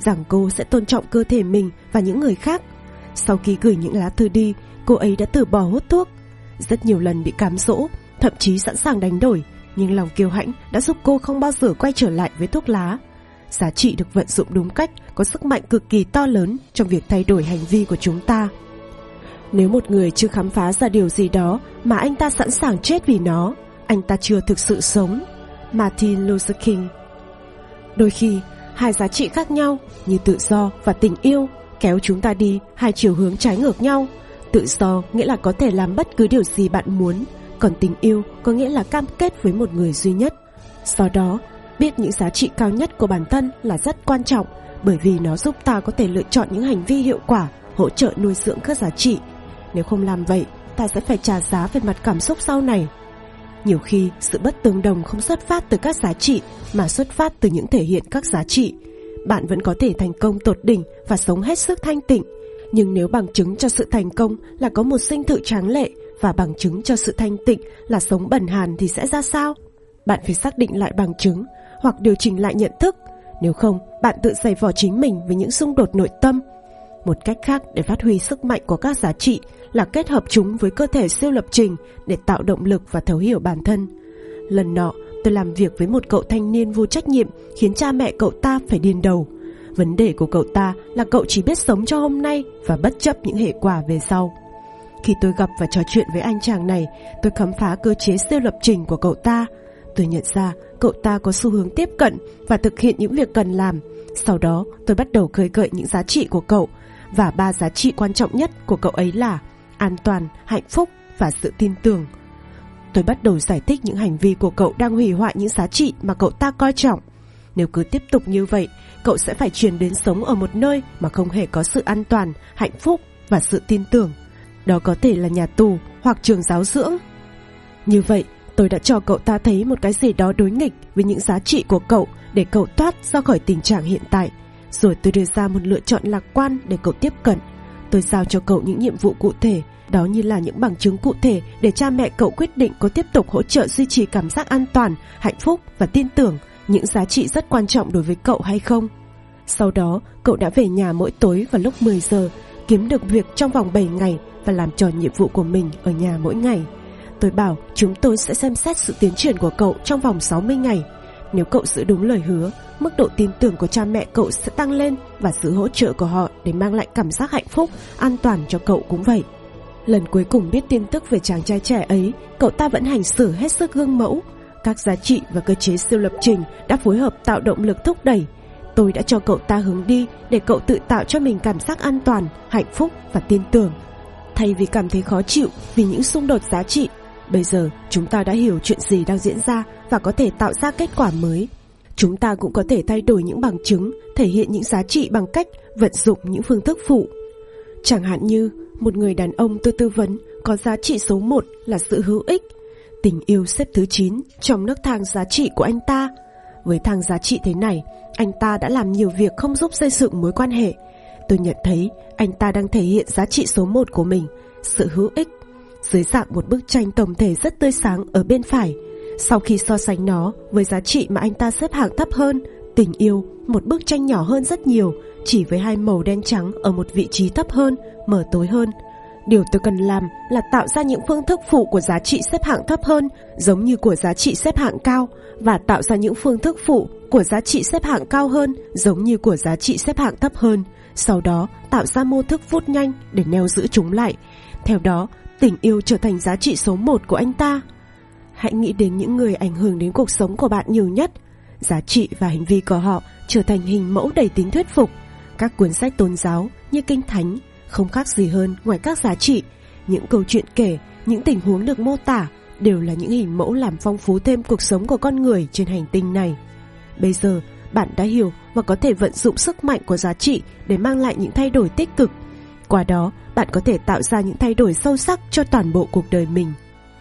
rằng cô sẽ tôn trọng cơ thể mình và những người khác. Sau khi gửi những lá thư đi, cô ấy đã từ bỏ hút thuốc. Rất nhiều lần bị cám dỗ, thậm chí sẵn sàng đánh đổi, nhưng lòng kiêu hãnh đã giúp cô không bao giờ quay trở lại với thuốc lá. Giá trị được vận dụng đúng cách có sức mạnh cực kỳ to lớn trong việc thay đổi hành vi của chúng ta. Nếu một người chưa khám phá ra điều gì đó mà anh ta sẵn sàng chết vì nó, anh ta chưa thực sự sống. Martin Luther King. Đôi khi, hai giá trị khác nhau như tự do và tình yêu kéo chúng ta đi hai chiều hướng trái ngược nhau. Tự do nghĩa là có thể làm bất cứ điều gì bạn muốn, còn tình yêu có nghĩa là cam kết với một người duy nhất. Do đó, biết những giá trị cao nhất của bản thân là rất quan trọng, bởi vì nó giúp ta có thể lựa chọn những hành vi hiệu quả, hỗ trợ nuôi dưỡng các giá trị. Nếu không làm vậy, ta sẽ phải trả giá về mặt cảm xúc sau này. Nhiều khi, sự bất tương đồng không xuất phát từ các giá trị, mà xuất phát từ những thể hiện các giá trị. Bạn vẫn có thể thành công tột đỉnh và sống hết sức thanh tịnh. Nhưng nếu bằng chứng cho sự thành công là có một dinh thự tráng lệ, và bằng chứng cho sự thanh tịnh là sống bần hàn thì sẽ ra sao? Bạn phải xác định lại bằng chứng, hoặc điều chỉnh lại nhận thức. Nếu không, bạn tự giày vò chính mình với những xung đột nội tâm. Một cách khác để phát huy sức mạnh của các giá trị là kết hợp chúng với cơ thể siêu lập trình để tạo động lực và thấu hiểu bản thân. Lần nọ, tôi làm việc với một cậu thanh niên vô trách nhiệm khiến cha mẹ cậu ta phải điên đầu. Vấn đề của cậu ta là cậu chỉ biết sống cho hôm nay và bất chấp những hệ quả về sau. Khi tôi gặp và trò chuyện với anh chàng này, tôi khám phá cơ chế siêu lập trình của cậu ta. Tôi nhận ra cậu ta có xu hướng tiếp cận và thực hiện những việc cần làm. Sau đó tôi bắt đầu khơi gợi những giá trị của cậu, và ba giá trị quan trọng nhất của cậu ấy là an toàn, hạnh phúc và sự tin tưởng. Tôi bắt đầu giải thích những hành vi của cậu đang hủy hoại những giá trị mà cậu ta coi trọng. Nếu cứ tiếp tục như vậy, cậu sẽ phải chuyển đến sống ở một nơi mà không hề có sự an toàn, hạnh phúc và sự tin tưởng. Đó có thể là nhà tù hoặc trường giáo dưỡng. Như vậy, tôi đã cho cậu ta thấy một cái gì đó đối nghịch với những giá trị của cậu để cậu thoát ra khỏi tình trạng hiện tại. Rồi tôi đưa ra một lựa chọn lạc quan để cậu tiếp cận. Tôi giao cho cậu những nhiệm vụ cụ thể, đó như là những bằng chứng cụ thể để cha mẹ cậu quyết định có tiếp tục hỗ trợ duy trì cảm giác an toàn, hạnh phúc và tin tưởng, những giá trị rất quan trọng đối với cậu hay không. Sau đó, cậu đã về nhà mỗi tối vào lúc mười giờ, kiếm được việc trong vòng bảy ngày và làm tròn nhiệm vụ của mình ở nhà mỗi ngày. Tôi bảo chúng tôi sẽ xem xét sự tiến triển của cậu trong vòng sáu mươi ngày. Nếu cậu giữ đúng lời hứa, mức độ tin tưởng của cha mẹ cậu sẽ tăng lên và sự hỗ trợ của họ để mang lại cảm giác hạnh phúc, an toàn cho cậu cũng vậy. Lần cuối cùng biết tin tức về chàng trai trẻ ấy, cậu ta vẫn hành xử hết sức gương mẫu. Các giá trị và cơ chế siêu lập trình đã phối hợp tạo động lực thúc đẩy. Tôi đã cho cậu ta hướng đi để cậu tự tạo cho mình cảm giác an toàn, hạnh phúc và tin tưởng. Thay vì cảm thấy khó chịu vì những xung đột giá trị, bây giờ chúng ta đã hiểu chuyện gì đang diễn ra và có thể tạo ra kết quả mới. Chúng ta cũng có thể thay đổi những bằng chứng, thể hiện những giá trị bằng cách vận dụng những phương thức phụ. Chẳng hạn như một người đàn ông tôi tư vấn có giá trị số một là sự hữu ích. Tình yêu xếp thứ chín trong nấc thang giá trị của anh ta. Với thang giá trị thế này, anh ta đã làm nhiều việc không giúp xây dựng mối quan hệ. Tôi nhận thấy anh ta đang thể hiện giá trị số một của mình, sự hữu ích, dưới dạng một bức tranh tổng thể rất tươi sáng ở bên phải. Sau khi so sánh nó với giá trị mà anh ta xếp hạng thấp hơn, tình yêu, một bức tranh nhỏ hơn rất nhiều, chỉ với hai màu đen trắng ở một vị trí thấp hơn, mờ tối hơn. Điều tôi cần làm là tạo ra những phương thức phụ của giá trị xếp hạng thấp hơn, giống như của giá trị xếp hạng cao, và tạo ra những phương thức phụ của giá trị xếp hạng cao hơn, giống như của giá trị xếp hạng thấp hơn. Sau đó, tạo ra mô thức vút nhanh để neo giữ chúng lại. Theo đó, tình yêu trở thành giá trị số một của anh ta. Hãy nghĩ đến những người ảnh hưởng đến cuộc sống của bạn nhiều nhất. Giá trị và hành vi của họ trở thành hình mẫu đầy tính thuyết phục. Các cuốn sách tôn giáo như Kinh Thánh không khác gì hơn ngoài các giá trị. Những câu chuyện kể, những tình huống được mô tả đều là những hình mẫu làm phong phú thêm cuộc sống của con người trên hành tinh này. Bây giờ, bạn đã hiểu và có thể vận dụng sức mạnh của giá trị để mang lại những thay đổi tích cực. Qua đó, bạn có thể tạo ra những thay đổi sâu sắc cho toàn bộ cuộc đời mình.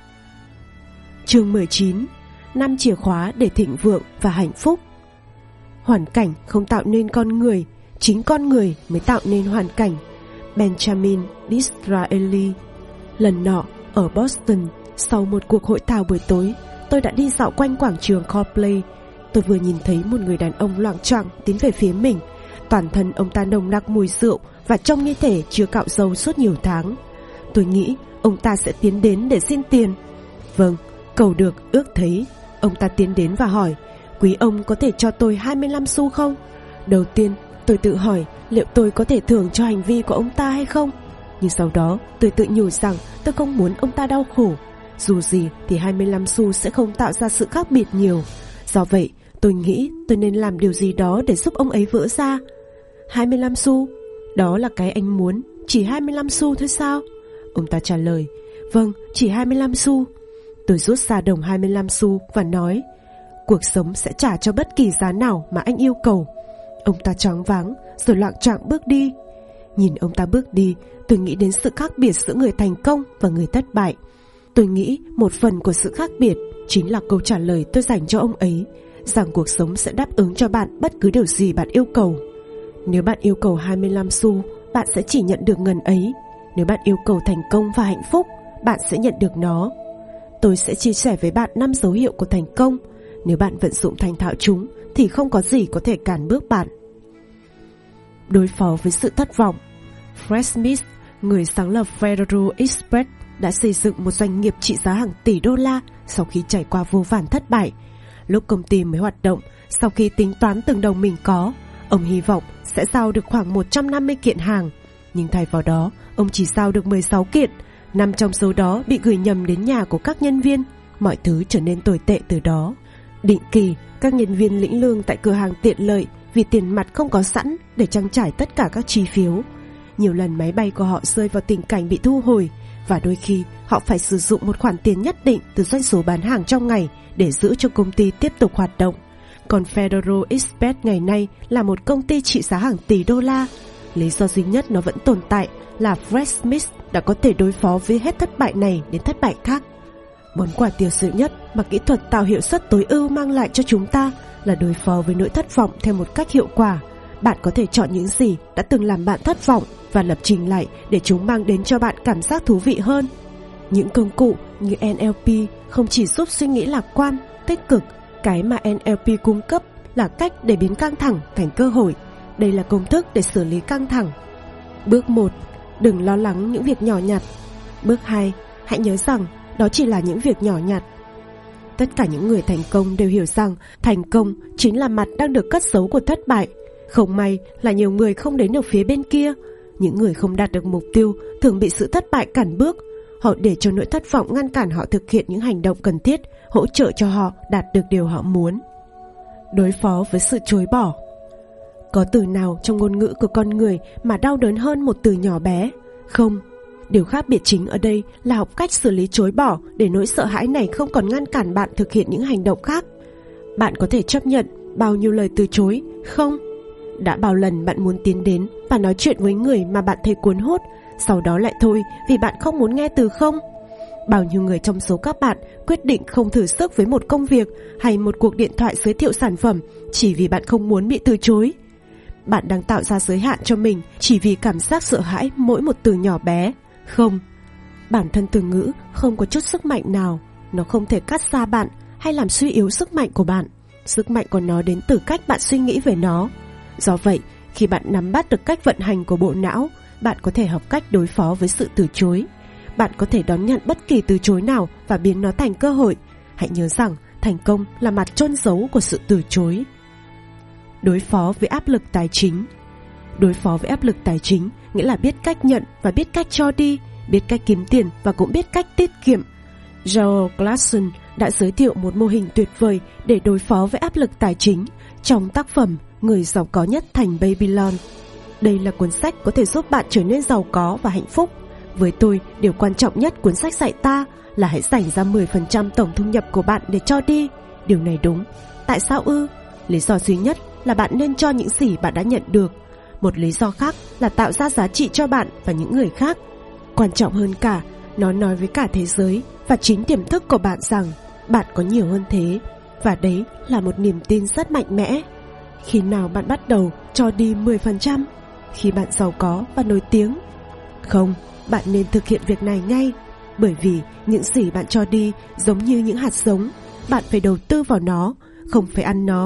Chương mười chín. Năm chìa khóa để thịnh vượng và hạnh phúc. Hoàn cảnh không tạo nên con người, chính con người mới tạo nên hoàn cảnh. Benjamin Disraeli. Lần nọ, ở Boston, sau một cuộc hội thảo buổi tối, tôi đã đi dạo quanh quảng trường Copley. Tôi vừa nhìn thấy một người đàn ông loạng choạng tiến về phía mình. Toàn thân ông ta nồng nặc mùi rượu và trông như thể chưa cạo râu suốt nhiều tháng. Tôi nghĩ ông ta sẽ tiến đến để xin tiền. Vâng, cầu được ước thấy. Ông ta tiến đến và hỏi, quý ông có thể cho tôi hai mươi lăm xu không? Đầu tiên tôi tự hỏi liệu tôi có thể thưởng cho hành vi của ông ta hay không. Nhưng sau đó tôi tự nhủ rằng tôi không muốn ông ta đau khổ. Dù gì thì hai mươi lăm xu sẽ không tạo ra sự khác biệt nhiều. Do vậy tôi nghĩ tôi nên làm điều gì đó để giúp ông ấy vỡ ra. Hai mươi lăm xu? Đó là cái anh muốn? Chỉ hai mươi lăm xu thôi sao? Ông ta trả lời, vâng, chỉ hai mươi lăm xu. Tôi rút ra đồng hai mươi lăm xu và nói, cuộc sống sẽ trả cho bất kỳ giá nào mà anh yêu cầu. Ông ta choáng váng rồi loạng choạng bước đi. Nhìn ông ta bước đi, tôi nghĩ đến sự khác biệt giữa người thành công và người thất bại. Tôi nghĩ một phần của sự khác biệt chính là câu trả lời tôi dành cho ông ấy, rằng cuộc sống sẽ đáp ứng cho bạn bất cứ điều gì bạn yêu cầu. Nếu bạn yêu cầu hai mươi lăm xu, bạn sẽ chỉ nhận được ngần ấy. Nếu bạn yêu cầu thành công và hạnh phúc, bạn sẽ nhận được nó. Tôi sẽ chia sẻ với bạn năm dấu hiệu của thành công. Nếu bạn vận dụng thành thạo chúng thì không có gì có thể cản bước bạn. Đối phó với sự thất vọng. Fred Smith, người sáng lập Federal Express, đã xây dựng một doanh nghiệp trị giá hàng tỷ đô la sau khi trải qua vô vàn thất bại. Lúc công ty mới hoạt động, sau khi tính toán từng đồng mình có, ông hy vọng sẽ giao được khoảng một trăm năm mươi kiện hàng. Nhưng thay vào đó, ông chỉ giao được mười sáu kiện. Năm trong số đó bị gửi nhầm đến nhà của các nhân viên. Mọi thứ trở nên tồi tệ từ đó. Định kỳ, các nhân viên lĩnh lương tại cửa hàng tiện lợi vì tiền mặt không có sẵn để trang trải tất cả các chi phiếu. Nhiều lần máy bay của họ rơi vào tình cảnh bị thu hồi, và đôi khi họ phải sử dụng một khoản tiền nhất định từ doanh số bán hàng trong ngày để giữ cho công ty tiếp tục hoạt động. Còn Federal Express ngày nay là một công ty trị giá hàng tỷ đô la. Lý do duy nhất nó vẫn tồn tại là Fred Smith đã có thể đối phó với hết thất bại này đến thất bại khác. Món quà tiêu diệu nhất mà kỹ thuật tạo hiệu suất tối ưu mang lại cho chúng ta là đối phó với nỗi thất vọng theo một cách hiệu quả. Bạn có thể chọn những gì đã từng làm bạn thất vọng và lập trình lại để chúng mang đến cho bạn cảm giác thú vị hơn. Những công cụ như en lờ pê không chỉ giúp suy nghĩ lạc quan, tích cực. Cái mà en lờ pê cung cấp là cách để biến căng thẳng thành cơ hội. Đây là công thức để xử lý căng thẳng. Bước một. Đừng lo lắng những việc nhỏ nhặt. Bước hai. Hãy nhớ rằng đó chỉ là những việc nhỏ nhặt. Tất cả những người thành công đều hiểu rằng thành công chính là mặt đang được cất giấu của thất bại. Không may là nhiều người không đến được phía bên kia. Những người không đạt được mục tiêu thường bị sự thất bại cản bước. Họ để cho nỗi thất vọng ngăn cản họ thực hiện những hành động cần thiết, hỗ trợ cho họ đạt được điều họ muốn. Đối phó với sự chối bỏ. Có từ nào trong ngôn ngữ của con người mà đau đớn hơn một từ nhỏ bé? Không. Điều khác biệt chính ở đây là học cách xử lý chối bỏ để nỗi sợ hãi này không còn ngăn cản bạn thực hiện những hành động khác. Bạn có thể chấp nhận bao nhiêu lời từ chối, không? Đã bao lần bạn muốn tiến đến và nói chuyện với người mà bạn thấy cuốn hút, sau đó lại thôi vì bạn không muốn nghe từ không? Bao nhiêu người trong số các bạn quyết định không thử sức với một công việc hay một cuộc điện thoại giới thiệu sản phẩm chỉ vì bạn không muốn bị từ chối? Bạn đang tạo ra giới hạn cho mình chỉ vì cảm giác sợ hãi mỗi một từ nhỏ bé. Không, bản thân từ ngữ không có chút sức mạnh nào. Nó không thể cắt ra bạn hay làm suy yếu sức mạnh của bạn. Sức mạnh của nó đến từ cách bạn suy nghĩ về nó. Do vậy, khi bạn nắm bắt được cách vận hành của bộ não, bạn có thể học cách đối phó với sự từ chối. Bạn có thể đón nhận bất kỳ từ chối nào và biến nó thành cơ hội. Hãy nhớ rằng thành công là mặt chôn giấu của sự từ chối. Đối phó với áp lực tài chính. Đối phó với áp lực tài chính nghĩa là biết cách nhận và biết cách cho đi, biết cách kiếm tiền và cũng biết cách tiết kiệm. Joel Glasson đã giới thiệu một mô hình tuyệt vời để đối phó với áp lực tài chính trong tác phẩm Người giàu có nhất thành Babylon. Đây là cuốn sách có thể giúp bạn trở nên giàu có và hạnh phúc. Với tôi, điều quan trọng nhất cuốn sách dạy ta là hãy dành ra mười phần trăm tổng thu nhập của bạn để cho đi. Điều này đúng. Tại sao ư? Lý do duy nhất là bạn nên cho những gì bạn đã nhận được. Một lý do khác là tạo ra giá trị cho bạn và những người khác. Quan trọng hơn cả, nó nói với cả thế giới và chính tiềm thức của bạn rằng bạn có nhiều hơn thế. Và đấy là một niềm tin rất mạnh mẽ. Khi nào bạn bắt đầu cho đi mười phần trăm? Khi bạn giàu có và nổi tiếng? Không, bạn nên thực hiện việc này ngay. Bởi vì những gì bạn cho đi giống như những hạt giống. Bạn phải đầu tư vào nó, không phải ăn nó.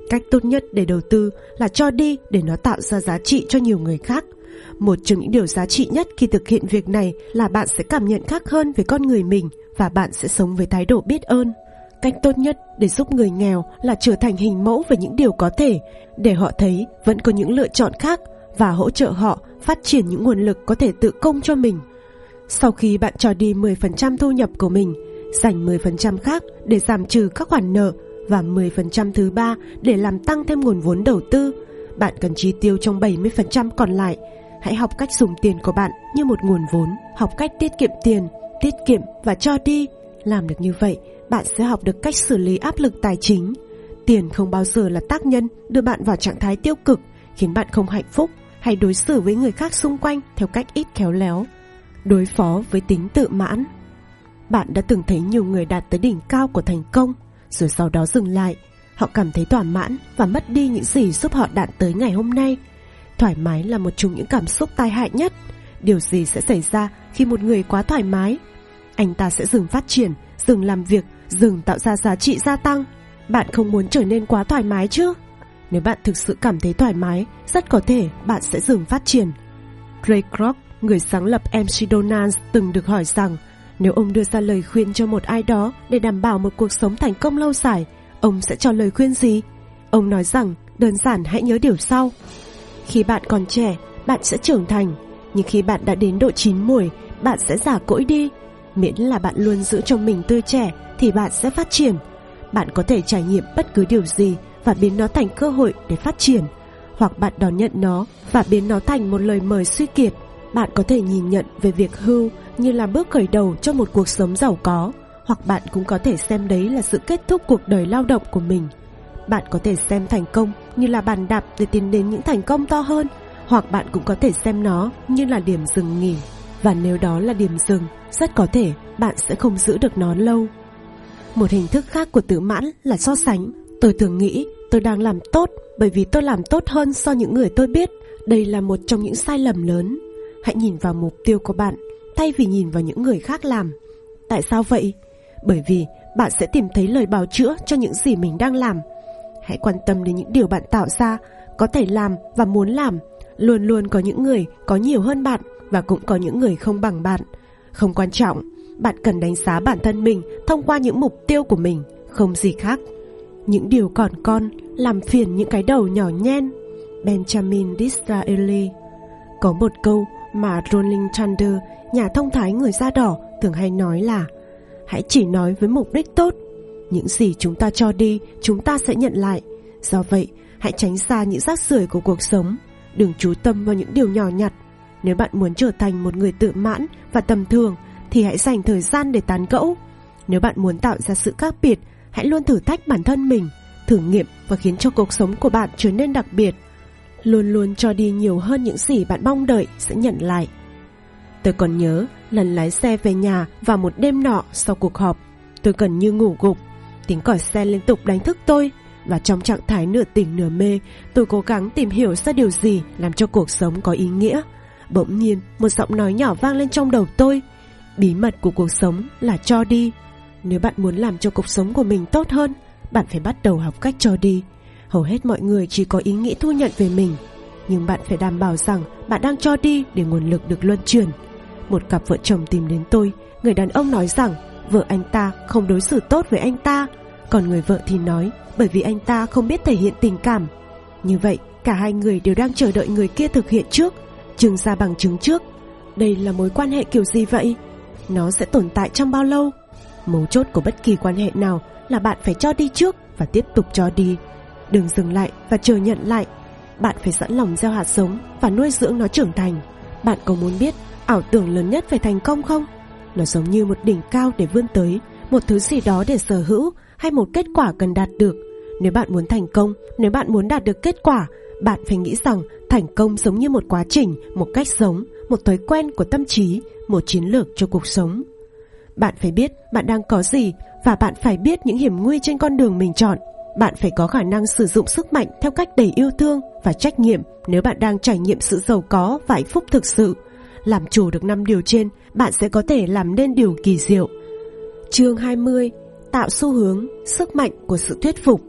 Cách tốt nhất để đầu tư là cho đi để nó tạo ra giá trị cho nhiều người khác. Một trong những điều giá trị nhất khi thực hiện việc này là bạn sẽ cảm nhận khác hơn về con người mình và bạn sẽ sống với thái độ biết ơn. Cách tốt nhất để giúp người nghèo là trở thành hình mẫu về những điều có thể, để họ thấy vẫn có những lựa chọn khác và hỗ trợ họ phát triển những nguồn lực có thể tự công cho mình. Sau khi bạn cho đi mười phần trăm thu nhập của mình, dành mười phần trăm khác để giảm trừ các khoản nợ và mười phần trăm thứ ba để làm tăng thêm nguồn vốn đầu tư, bạn cần chi tiêu trong bảy mươi phần trăm còn lại. Hãy học cách dùng tiền của bạn như một nguồn vốn, học cách tiết kiệm tiền, tiết kiệm và cho đi. Làm được như vậy, bạn sẽ học được cách xử lý áp lực tài chính. Tiền không bao giờ là tác nhân đưa bạn vào trạng thái tiêu cực, khiến bạn không hạnh phúc hay đối xử với người khác xung quanh theo cách ít khéo léo. Đối phó với tính tự mãn. Bạn đã từng thấy nhiều người đạt tới đỉnh cao của thành công, rồi sau đó dừng lại. Họ cảm thấy thỏa mãn và mất đi những gì giúp họ đạt tới ngày hôm nay. Thoải mái là một trong những cảm xúc tai hại nhất. Điều gì sẽ xảy ra khi một người quá thoải mái? Anh ta sẽ dừng phát triển, dừng làm việc, dừng tạo ra giá trị gia tăng. Bạn không muốn trở nên quá thoải mái chứ? Nếu bạn thực sự cảm thấy thoải mái, rất có thể bạn sẽ dừng phát triển. Ray Kroc, người sáng lập em xê Donald's, từng được hỏi rằng nếu ông đưa ra lời khuyên cho một ai đó để đảm bảo một cuộc sống thành công lâu dài, ông sẽ cho lời khuyên gì? Ông nói rằng đơn giản hãy nhớ điều sau. Khi bạn còn trẻ, bạn sẽ trưởng thành, nhưng khi bạn đã đến độ chín muồi, bạn sẽ già cỗi đi. Miễn là bạn luôn giữ cho mình tươi trẻ thì bạn sẽ phát triển. Bạn có thể trải nghiệm bất cứ điều gì và biến nó thành cơ hội để phát triển, hoặc bạn đón nhận nó và biến nó thành một lời mời suy kiệt. Bạn có thể nhìn nhận về việc hưu như là bước khởi đầu cho một cuộc sống giàu có, hoặc bạn cũng có thể xem đấy là sự kết thúc cuộc đời lao động của mình. Bạn có thể xem thành công như là bàn đạp để tiến đến những thành công to hơn, hoặc bạn cũng có thể xem nó như là điểm dừng nghỉ. Và nếu đó là điểm dừng, rất có thể bạn sẽ không giữ được nó lâu. Một hình thức khác của tự mãn là so sánh. Tôi thường nghĩ tôi đang làm tốt bởi vì tôi làm tốt hơn so với những người tôi biết. Đây là một trong những sai lầm lớn. Hãy nhìn vào mục tiêu của bạn thay vì nhìn vào những người khác làm. Tại sao vậy? Bởi vì bạn sẽ tìm thấy lời bào chữa cho những gì mình đang làm. Hãy quan tâm đến những điều bạn tạo ra, có thể làm và muốn làm. Luôn luôn có những người có nhiều hơn bạn và cũng có những người không bằng bạn. Không quan trọng, bạn cần đánh giá bản thân mình thông qua những mục tiêu của mình, không gì khác. Những điều còn con làm phiền những cái đầu nhỏ nhen. Benjamin Disraeli. Có một câu mà Rolling Thunder, nhà thông thái người da đỏ, thường hay nói là: hãy chỉ nói với mục đích tốt. Những gì chúng ta cho đi, chúng ta sẽ nhận lại. Do vậy, hãy tránh xa những rác rưởi của cuộc sống. Đừng chú tâm vào những điều nhỏ nhặt. Nếu bạn muốn trở thành một người tự mãn và tầm thường, thì hãy dành thời gian để tán gẫu. Nếu bạn muốn tạo ra sự khác biệt, hãy luôn thử thách bản thân mình, thử nghiệm và khiến cho cuộc sống của bạn trở nên đặc biệt. Luôn luôn cho đi nhiều hơn những gì bạn mong đợi sẽ nhận lại. Tôi còn nhớ lần lái xe về nhà vào một đêm nọ sau cuộc họp. Tôi gần như ngủ gục. Tiếng còi xe liên tục đánh thức tôi, và trong trạng thái nửa tỉnh nửa mê, tôi cố gắng tìm hiểu ra điều gì làm cho cuộc sống có ý nghĩa. Bỗng nhiên một giọng nói nhỏ vang lên trong đầu tôi: bí mật của cuộc sống là cho đi. Nếu bạn muốn làm cho cuộc sống của mình tốt hơn, bạn phải bắt đầu học cách cho đi. Hầu hết mọi người chỉ có ý nghĩ thu nhận về mình, nhưng bạn phải đảm bảo rằng bạn đang cho đi để nguồn lực được luân chuyển. Một cặp vợ chồng tìm đến tôi. Người đàn ông nói rằng vợ anh ta không đối xử tốt với anh ta, còn người vợ thì nói bởi vì anh ta không biết thể hiện tình cảm. Như vậy, cả hai người đều đang chờ đợi người kia thực hiện trước, trưng ra bằng chứng trước. Đây là mối quan hệ kiểu gì vậy? Nó sẽ tồn tại trong bao lâu? Mấu chốt của bất kỳ quan hệ nào là bạn phải cho đi trước và tiếp tục cho đi. Đừng dừng lại và chờ nhận lại. Bạn phải sẵn lòng gieo hạt giống và nuôi dưỡng nó trưởng thành. Bạn có muốn biết ảo tưởng lớn nhất về thành công không? Nó giống như một đỉnh cao để vươn tới, một thứ gì đó để sở hữu, hay một kết quả cần đạt được. Nếu bạn muốn thành công, nếu bạn muốn đạt được kết quả, bạn phải nghĩ rằng thành công giống như một quá trình, một cách sống, một thói quen của tâm trí, một chiến lược cho cuộc sống. Bạn phải biết bạn đang có gì, và bạn phải biết những hiểm nguy trên con đường mình chọn. Bạn phải có khả năng sử dụng sức mạnh theo cách đầy yêu thương và trách nhiệm nếu bạn đang trải nghiệm sự giàu có và hạnh phúc thực sự. Làm chủ được năm điều trên, bạn sẽ có thể làm nên điều kỳ diệu. Chương hai mươi. Tạo xu hướng, sức mạnh của sự thuyết phục.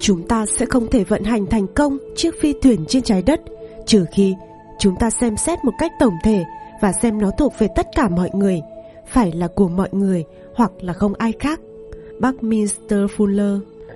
Chúng ta sẽ không thể vận hành thành công chiếc phi thuyền trên trái đất trừ khi chúng ta xem xét một cách tổng thể và xem nó thuộc về tất cả mọi người, phải là của mọi người hoặc là không ai khác. Buckminster Fuller.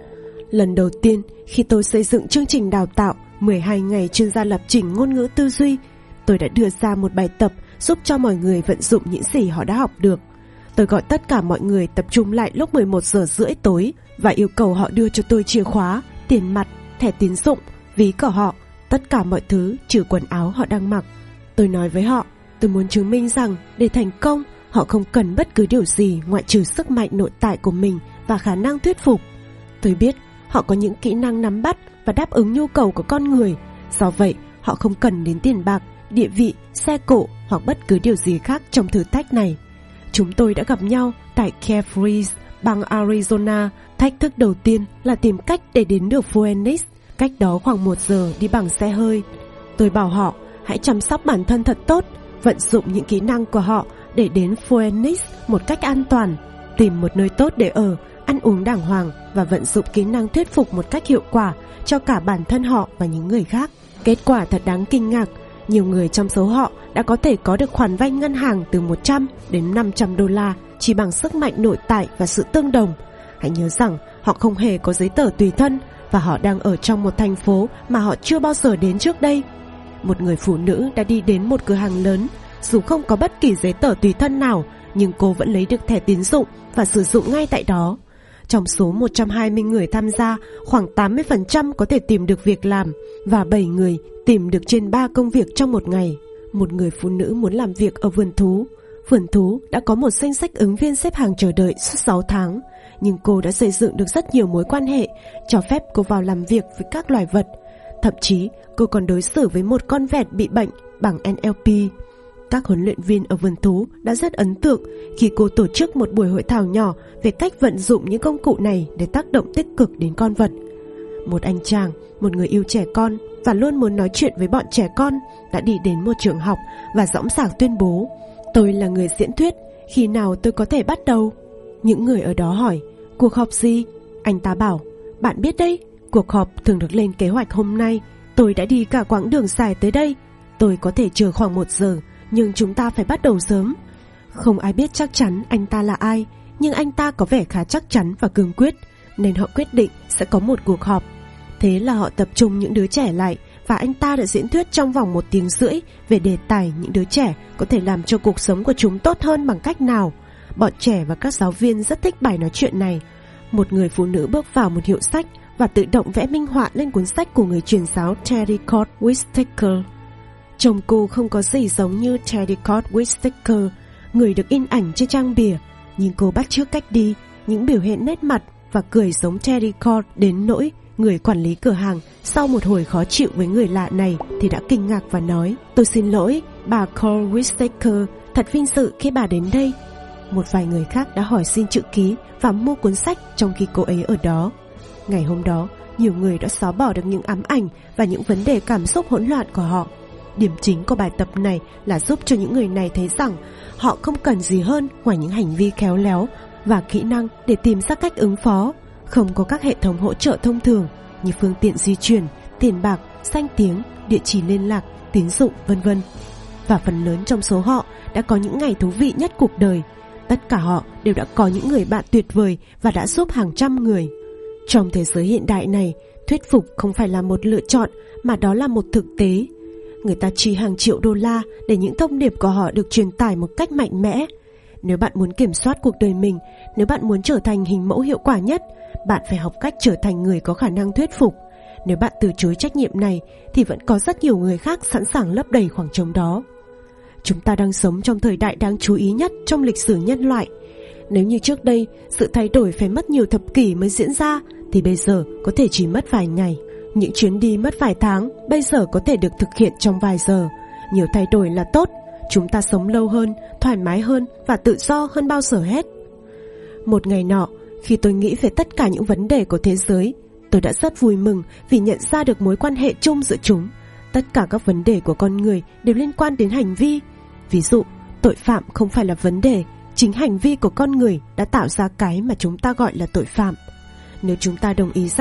Lần đầu tiên khi tôi xây dựng chương trình đào tạo mười hai ngày chuyên gia lập trình ngôn ngữ tư duy, tôi đã đưa ra một bài tập giúp cho mọi người vận dụng những gì họ đã học được. Tôi gọi tất cả mọi người tập trung lại lúc mười một giờ rưỡi tối và yêu cầu họ đưa cho tôi chìa khóa, tiền mặt, thẻ tín dụng, ví của họ, tất cả mọi thứ trừ quần áo họ đang mặc. Tôi nói với họ, tôi muốn chứng minh rằng để thành công, họ không cần bất cứ điều gì ngoại trừ sức mạnh nội tại của mình và khả năng thuyết phục. Tôi biết họ có những kỹ năng nắm bắt và đáp ứng nhu cầu của con người, do vậy họ không cần đến tiền bạc, địa vị, xe cộ hoặc bất cứ điều gì khác trong thử thách này. Chúng tôi đã gặp nhau tại Carefree, bang Arizona. Thách thức đầu tiên là tìm cách để đến được Phoenix, cách đó khoảng một giờ đi bằng xe hơi. Tôi bảo họ hãy chăm sóc bản thân thật tốt, vận dụng những kỹ năng của họ để đến Phoenix một cách an toàn, tìm một nơi tốt để ở, ăn uống đàng hoàng và vận dụng kỹ năng thuyết phục một cách hiệu quả cho cả bản thân họ và những người khác. Kết quả thật đáng kinh ngạc. Nhiều người trong số họ đã có thể có được khoản vay ngân hàng từ một trăm đến năm trăm đô la chỉ bằng sức mạnh nội tại và sự tương đồng. Hãy nhớ rằng họ không hề có giấy tờ tùy thân và họ đang ở trong một thành phố mà họ chưa bao giờ đến trước đây. Một người phụ nữ đã đi đến một cửa hàng lớn, dù không có bất kỳ giấy tờ tùy thân nào, nhưng cô vẫn lấy được thẻ tín dụng và sử dụng ngay tại đó. Trong số một trăm hai mươi người tham gia, khoảng tám mươi phần trăm có thể tìm được việc làm và bảy người tìm được trên ba công việc trong một ngày. Một người phụ nữ muốn làm việc ở vườn thú. Vườn thú đã có một danh sách ứng viên xếp hàng chờ đợi suốt sáu tháng, nhưng cô đã xây dựng được rất nhiều mối quan hệ, cho phép cô vào làm việc với các loài vật. Thậm chí, cô còn đối xử với một con vẹt bị bệnh bằng en lờ pê. Các huấn luyện viên ở vườn thú đã rất ấn tượng khi cô tổ chức một buổi hội thảo nhỏ về cách vận dụng những công cụ này để tác động tích cực đến con vật. Một anh chàng, một người yêu trẻ con và luôn muốn nói chuyện với bọn trẻ con, đã đi đến một trường học và dõng dạc tuyên bố: "Tôi là người diễn thuyết, khi nào tôi có thể bắt đầu?" Những người ở đó hỏi: "Cuộc họp gì?" Anh ta bảo: "Bạn biết đấy, cuộc họp thường được lên kế hoạch hôm nay. Tôi đã đi cả quãng đường dài tới đây. Tôi có thể chờ khoảng một giờ, nhưng chúng ta phải bắt đầu sớm." Không ai biết chắc chắn anh ta là ai, nhưng anh ta có vẻ khá chắc chắn và cương quyết, nên họ quyết định sẽ có một cuộc họp. Thế là họ tập trung những đứa trẻ lại, và anh ta đã diễn thuyết trong vòng một tiếng rưỡi về đề tài những đứa trẻ có thể làm cho cuộc sống của chúng tốt hơn bằng cách nào. Bọn trẻ và các giáo viên rất thích bài nói chuyện này. Một người phụ nữ bước vào một hiệu sách và tự động vẽ minh họa lên cuốn sách của người truyền giáo Terry Cole Whittaker. Chồng cô không có gì giống như Terry Cole Whittaker, người được in ảnh trên trang bìa, nhưng cô bắt chước cách đi, những biểu hiện nét mặt và cười giống Terry Cole đến nỗi người quản lý cửa hàng sau một hồi khó chịu với người lạ này thì đã kinh ngạc và nói: "Tôi xin lỗi, bà Cole Whittaker, thật vinh dự khi bà đến đây." Một vài người khác đã hỏi xin chữ ký và mua cuốn sách trong khi cô ấy ở đó. Ngày hôm đó, nhiều người đã xóa bỏ được những ám ảnh và những vấn đề cảm xúc hỗn loạn của họ. Điểm chính của bài tập này là giúp cho những người này thấy rằng họ không cần gì hơn ngoài những hành vi khéo léo và kỹ năng để tìm ra cách ứng phó. Không có các hệ thống hỗ trợ thông thường như phương tiện di chuyển, tiền bạc, danh tiếng, địa chỉ liên lạc, tín dụng, vân vân. Và phần lớn trong số họ đã có những ngày thú vị nhất cuộc đời. Tất cả họ đều đã có những người bạn tuyệt vời và đã giúp hàng trăm người. Trong thế giới hiện đại này, thuyết phục không phải là một lựa chọn mà đó là một thực tế. Người ta chi hàng triệu đô la để những thông điệp của họ được truyền tải một cách mạnh mẽ. Nếu bạn muốn kiểm soát cuộc đời mình, nếu bạn muốn trở thành hình mẫu hiệu quả nhất, bạn phải học cách trở thành người có khả năng thuyết phục. Nếu bạn từ chối trách nhiệm này thì vẫn có rất nhiều người khác sẵn sàng lấp đầy khoảng trống đó. Chúng ta đang sống trong thời đại đáng chú ý nhất trong lịch sử nhân loại. Nếu như trước đây sự thay đổi phải mất nhiều thập kỷ mới diễn ra, thì bây giờ có thể chỉ mất vài ngày. Những chuyến đi mất vài tháng bây giờ có thể được thực hiện trong vài giờ. Nhiều thay đổi là tốt. Chúng ta sống lâu hơn, thoải mái hơn và tự do hơn bao giờ hết. Một ngày nọ, khi tôi nghĩ về tất cả những vấn đề của thế giới, tôi đã rất vui mừng vì nhận ra được mối quan hệ chung giữa chúng. Tất cả các vấn đề của con người đều liên quan đến hành vi. Ví dụ, tội phạm không phải là vấn đề, chính hành vi của con người đã tạo ra cái mà chúng ta gọi là tội phạm. Nếu chúng ta đồng ý rằng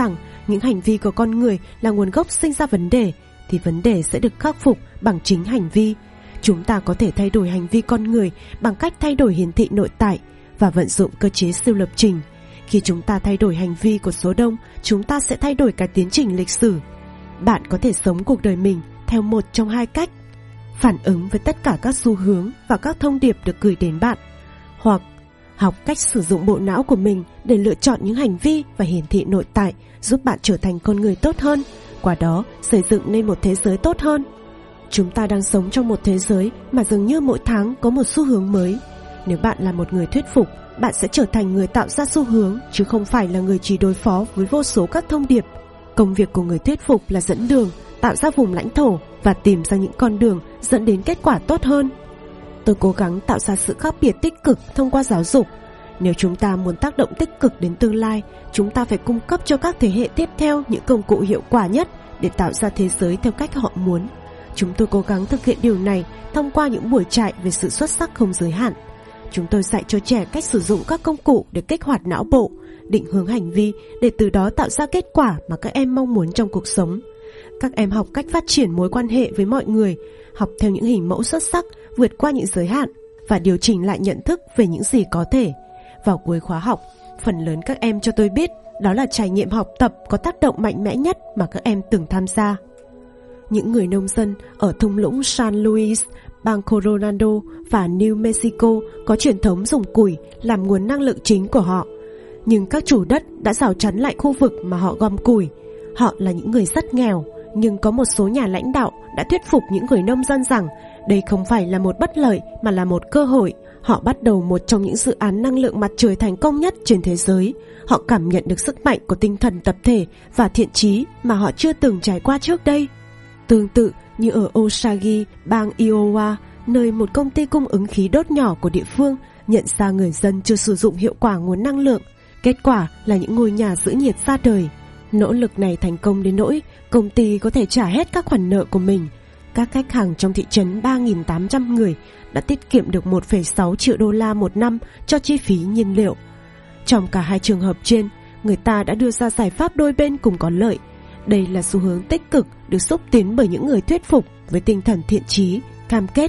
những hành vi của con người là nguồn gốc sinh ra vấn đề, thì vấn đề sẽ được khắc phục bằng chính hành vi. Chúng ta có thể thay đổi hành vi con người bằng cách thay đổi hiển thị nội tại và vận dụng cơ chế siêu lập trình. Khi chúng ta thay đổi hành vi của số đông, chúng ta sẽ thay đổi cả tiến trình lịch sử. Bạn có thể sống cuộc đời mình theo một trong hai cách: phản ứng với tất cả các xu hướng và các thông điệp được gửi đến bạn, hoặc học cách sử dụng bộ não của mình để lựa chọn những hành vi và hiển thị nội tại giúp bạn trở thành con người tốt hơn, qua đó xây dựng nên một thế giới tốt hơn. Chúng ta đang sống trong một thế giới mà dường như mỗi tháng có một xu hướng mới. Nếu bạn là một người thuyết phục, bạn sẽ trở thành người tạo ra xu hướng, chứ không phải là người chỉ đối phó với vô số các thông điệp. Công việc của người thuyết phục là dẫn đường, tạo ra vùng lãnh thổ và tìm ra những con đường dẫn đến kết quả tốt hơn. Tôi cố gắng tạo ra sự khác biệt tích cực thông qua giáo dục. Nếu chúng ta muốn tác động tích cực đến tương lai, chúng ta phải cung cấp cho các thế hệ tiếp theo những công cụ hiệu quả nhất để tạo ra thế giới theo cách họ muốn. Chúng tôi cố gắng thực hiện điều này thông qua những buổi trại về sự xuất sắc không giới hạn. Chúng tôi dạy cho trẻ cách sử dụng các công cụ để kích hoạt não bộ, định hướng hành vi để từ đó tạo ra kết quả mà các em mong muốn trong cuộc sống. Các em học cách phát triển mối quan hệ với mọi người, học theo những hình mẫu xuất sắc, vượt qua những giới hạn và điều chỉnh lại nhận thức về những gì có thể. Vào cuối khóa học, phần lớn các em cho tôi biết đó là trải nghiệm học tập có tác động mạnh mẽ nhất mà các em từng tham gia. Những người nông dân ở thung lũng San Luis, bang Colorado và New Mexico có truyền thống dùng củi làm nguồn năng lượng chính của họ. Nhưng các chủ đất đã rào chắn lại khu vực mà họ gom củi. Họ là những người rất nghèo, nhưng có một số nhà lãnh đạo đã thuyết phục những người nông dân rằng đây không phải là một bất lợi mà là một cơ hội. Họ bắt đầu một trong những dự án năng lượng mặt trời thành công nhất trên thế giới. Họ cảm nhận được sức mạnh của tinh thần tập thể và thiện chí mà họ chưa từng trải qua trước đây. Tương tự như ở Osagie, bang Iowa, nơi một công ty cung ứng khí đốt nhỏ của địa phương nhận ra người dân chưa sử dụng hiệu quả nguồn năng lượng. Kết quả là những ngôi nhà giữ nhiệt ra đời. Nỗ lực này thành công đến nỗi công ty có thể trả hết các khoản nợ của mình. Các khách hàng trong thị trấn ba nghìn tám trăm người đã tiết kiệm được một phẩy sáu triệu đô la một năm cho chi phí nhiên liệu. Trong cả hai trường hợp trên, người ta đã đưa ra giải pháp đôi bên cùng có lợi. Đây là xu hướng tích cực được xúc tiến bởi những người thuyết phục với tinh thần thiện chí, cam kết.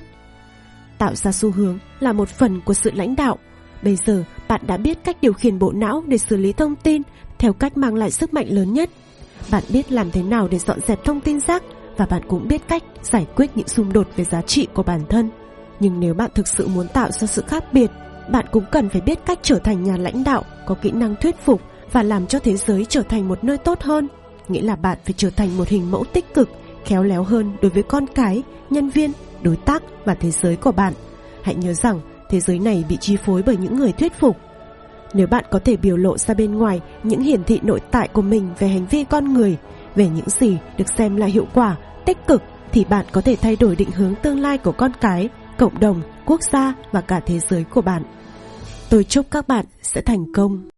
Tạo ra xu hướng là một phần của sự lãnh đạo. Bây giờ bạn đã biết cách điều khiển bộ não để xử lý thông tin theo cách mang lại sức mạnh lớn nhất. Bạn biết làm thế nào để dọn dẹp thông tin rác, và bạn cũng biết cách giải quyết những xung đột về giá trị của bản thân. Nhưng nếu bạn thực sự muốn tạo ra sự khác biệt, bạn cũng cần phải biết cách trở thành nhà lãnh đạo có kỹ năng thuyết phục và làm cho thế giới trở thành một nơi tốt hơn. Nghĩa là bạn phải trở thành một hình mẫu tích cực, khéo léo hơn đối với con cái, nhân viên, đối tác và thế giới của bạn. Hãy nhớ rằng thế giới này bị chi phối bởi những người thuyết phục. Nếu bạn có thể biểu lộ ra bên ngoài những hiển thị nội tại của mình về hành vi con người, về những gì được xem là hiệu quả, tích cực, thì bạn có thể thay đổi định hướng tương lai của con cái, cộng đồng, quốc gia và cả thế giới của bạn. Tôi chúc các bạn sẽ thành công.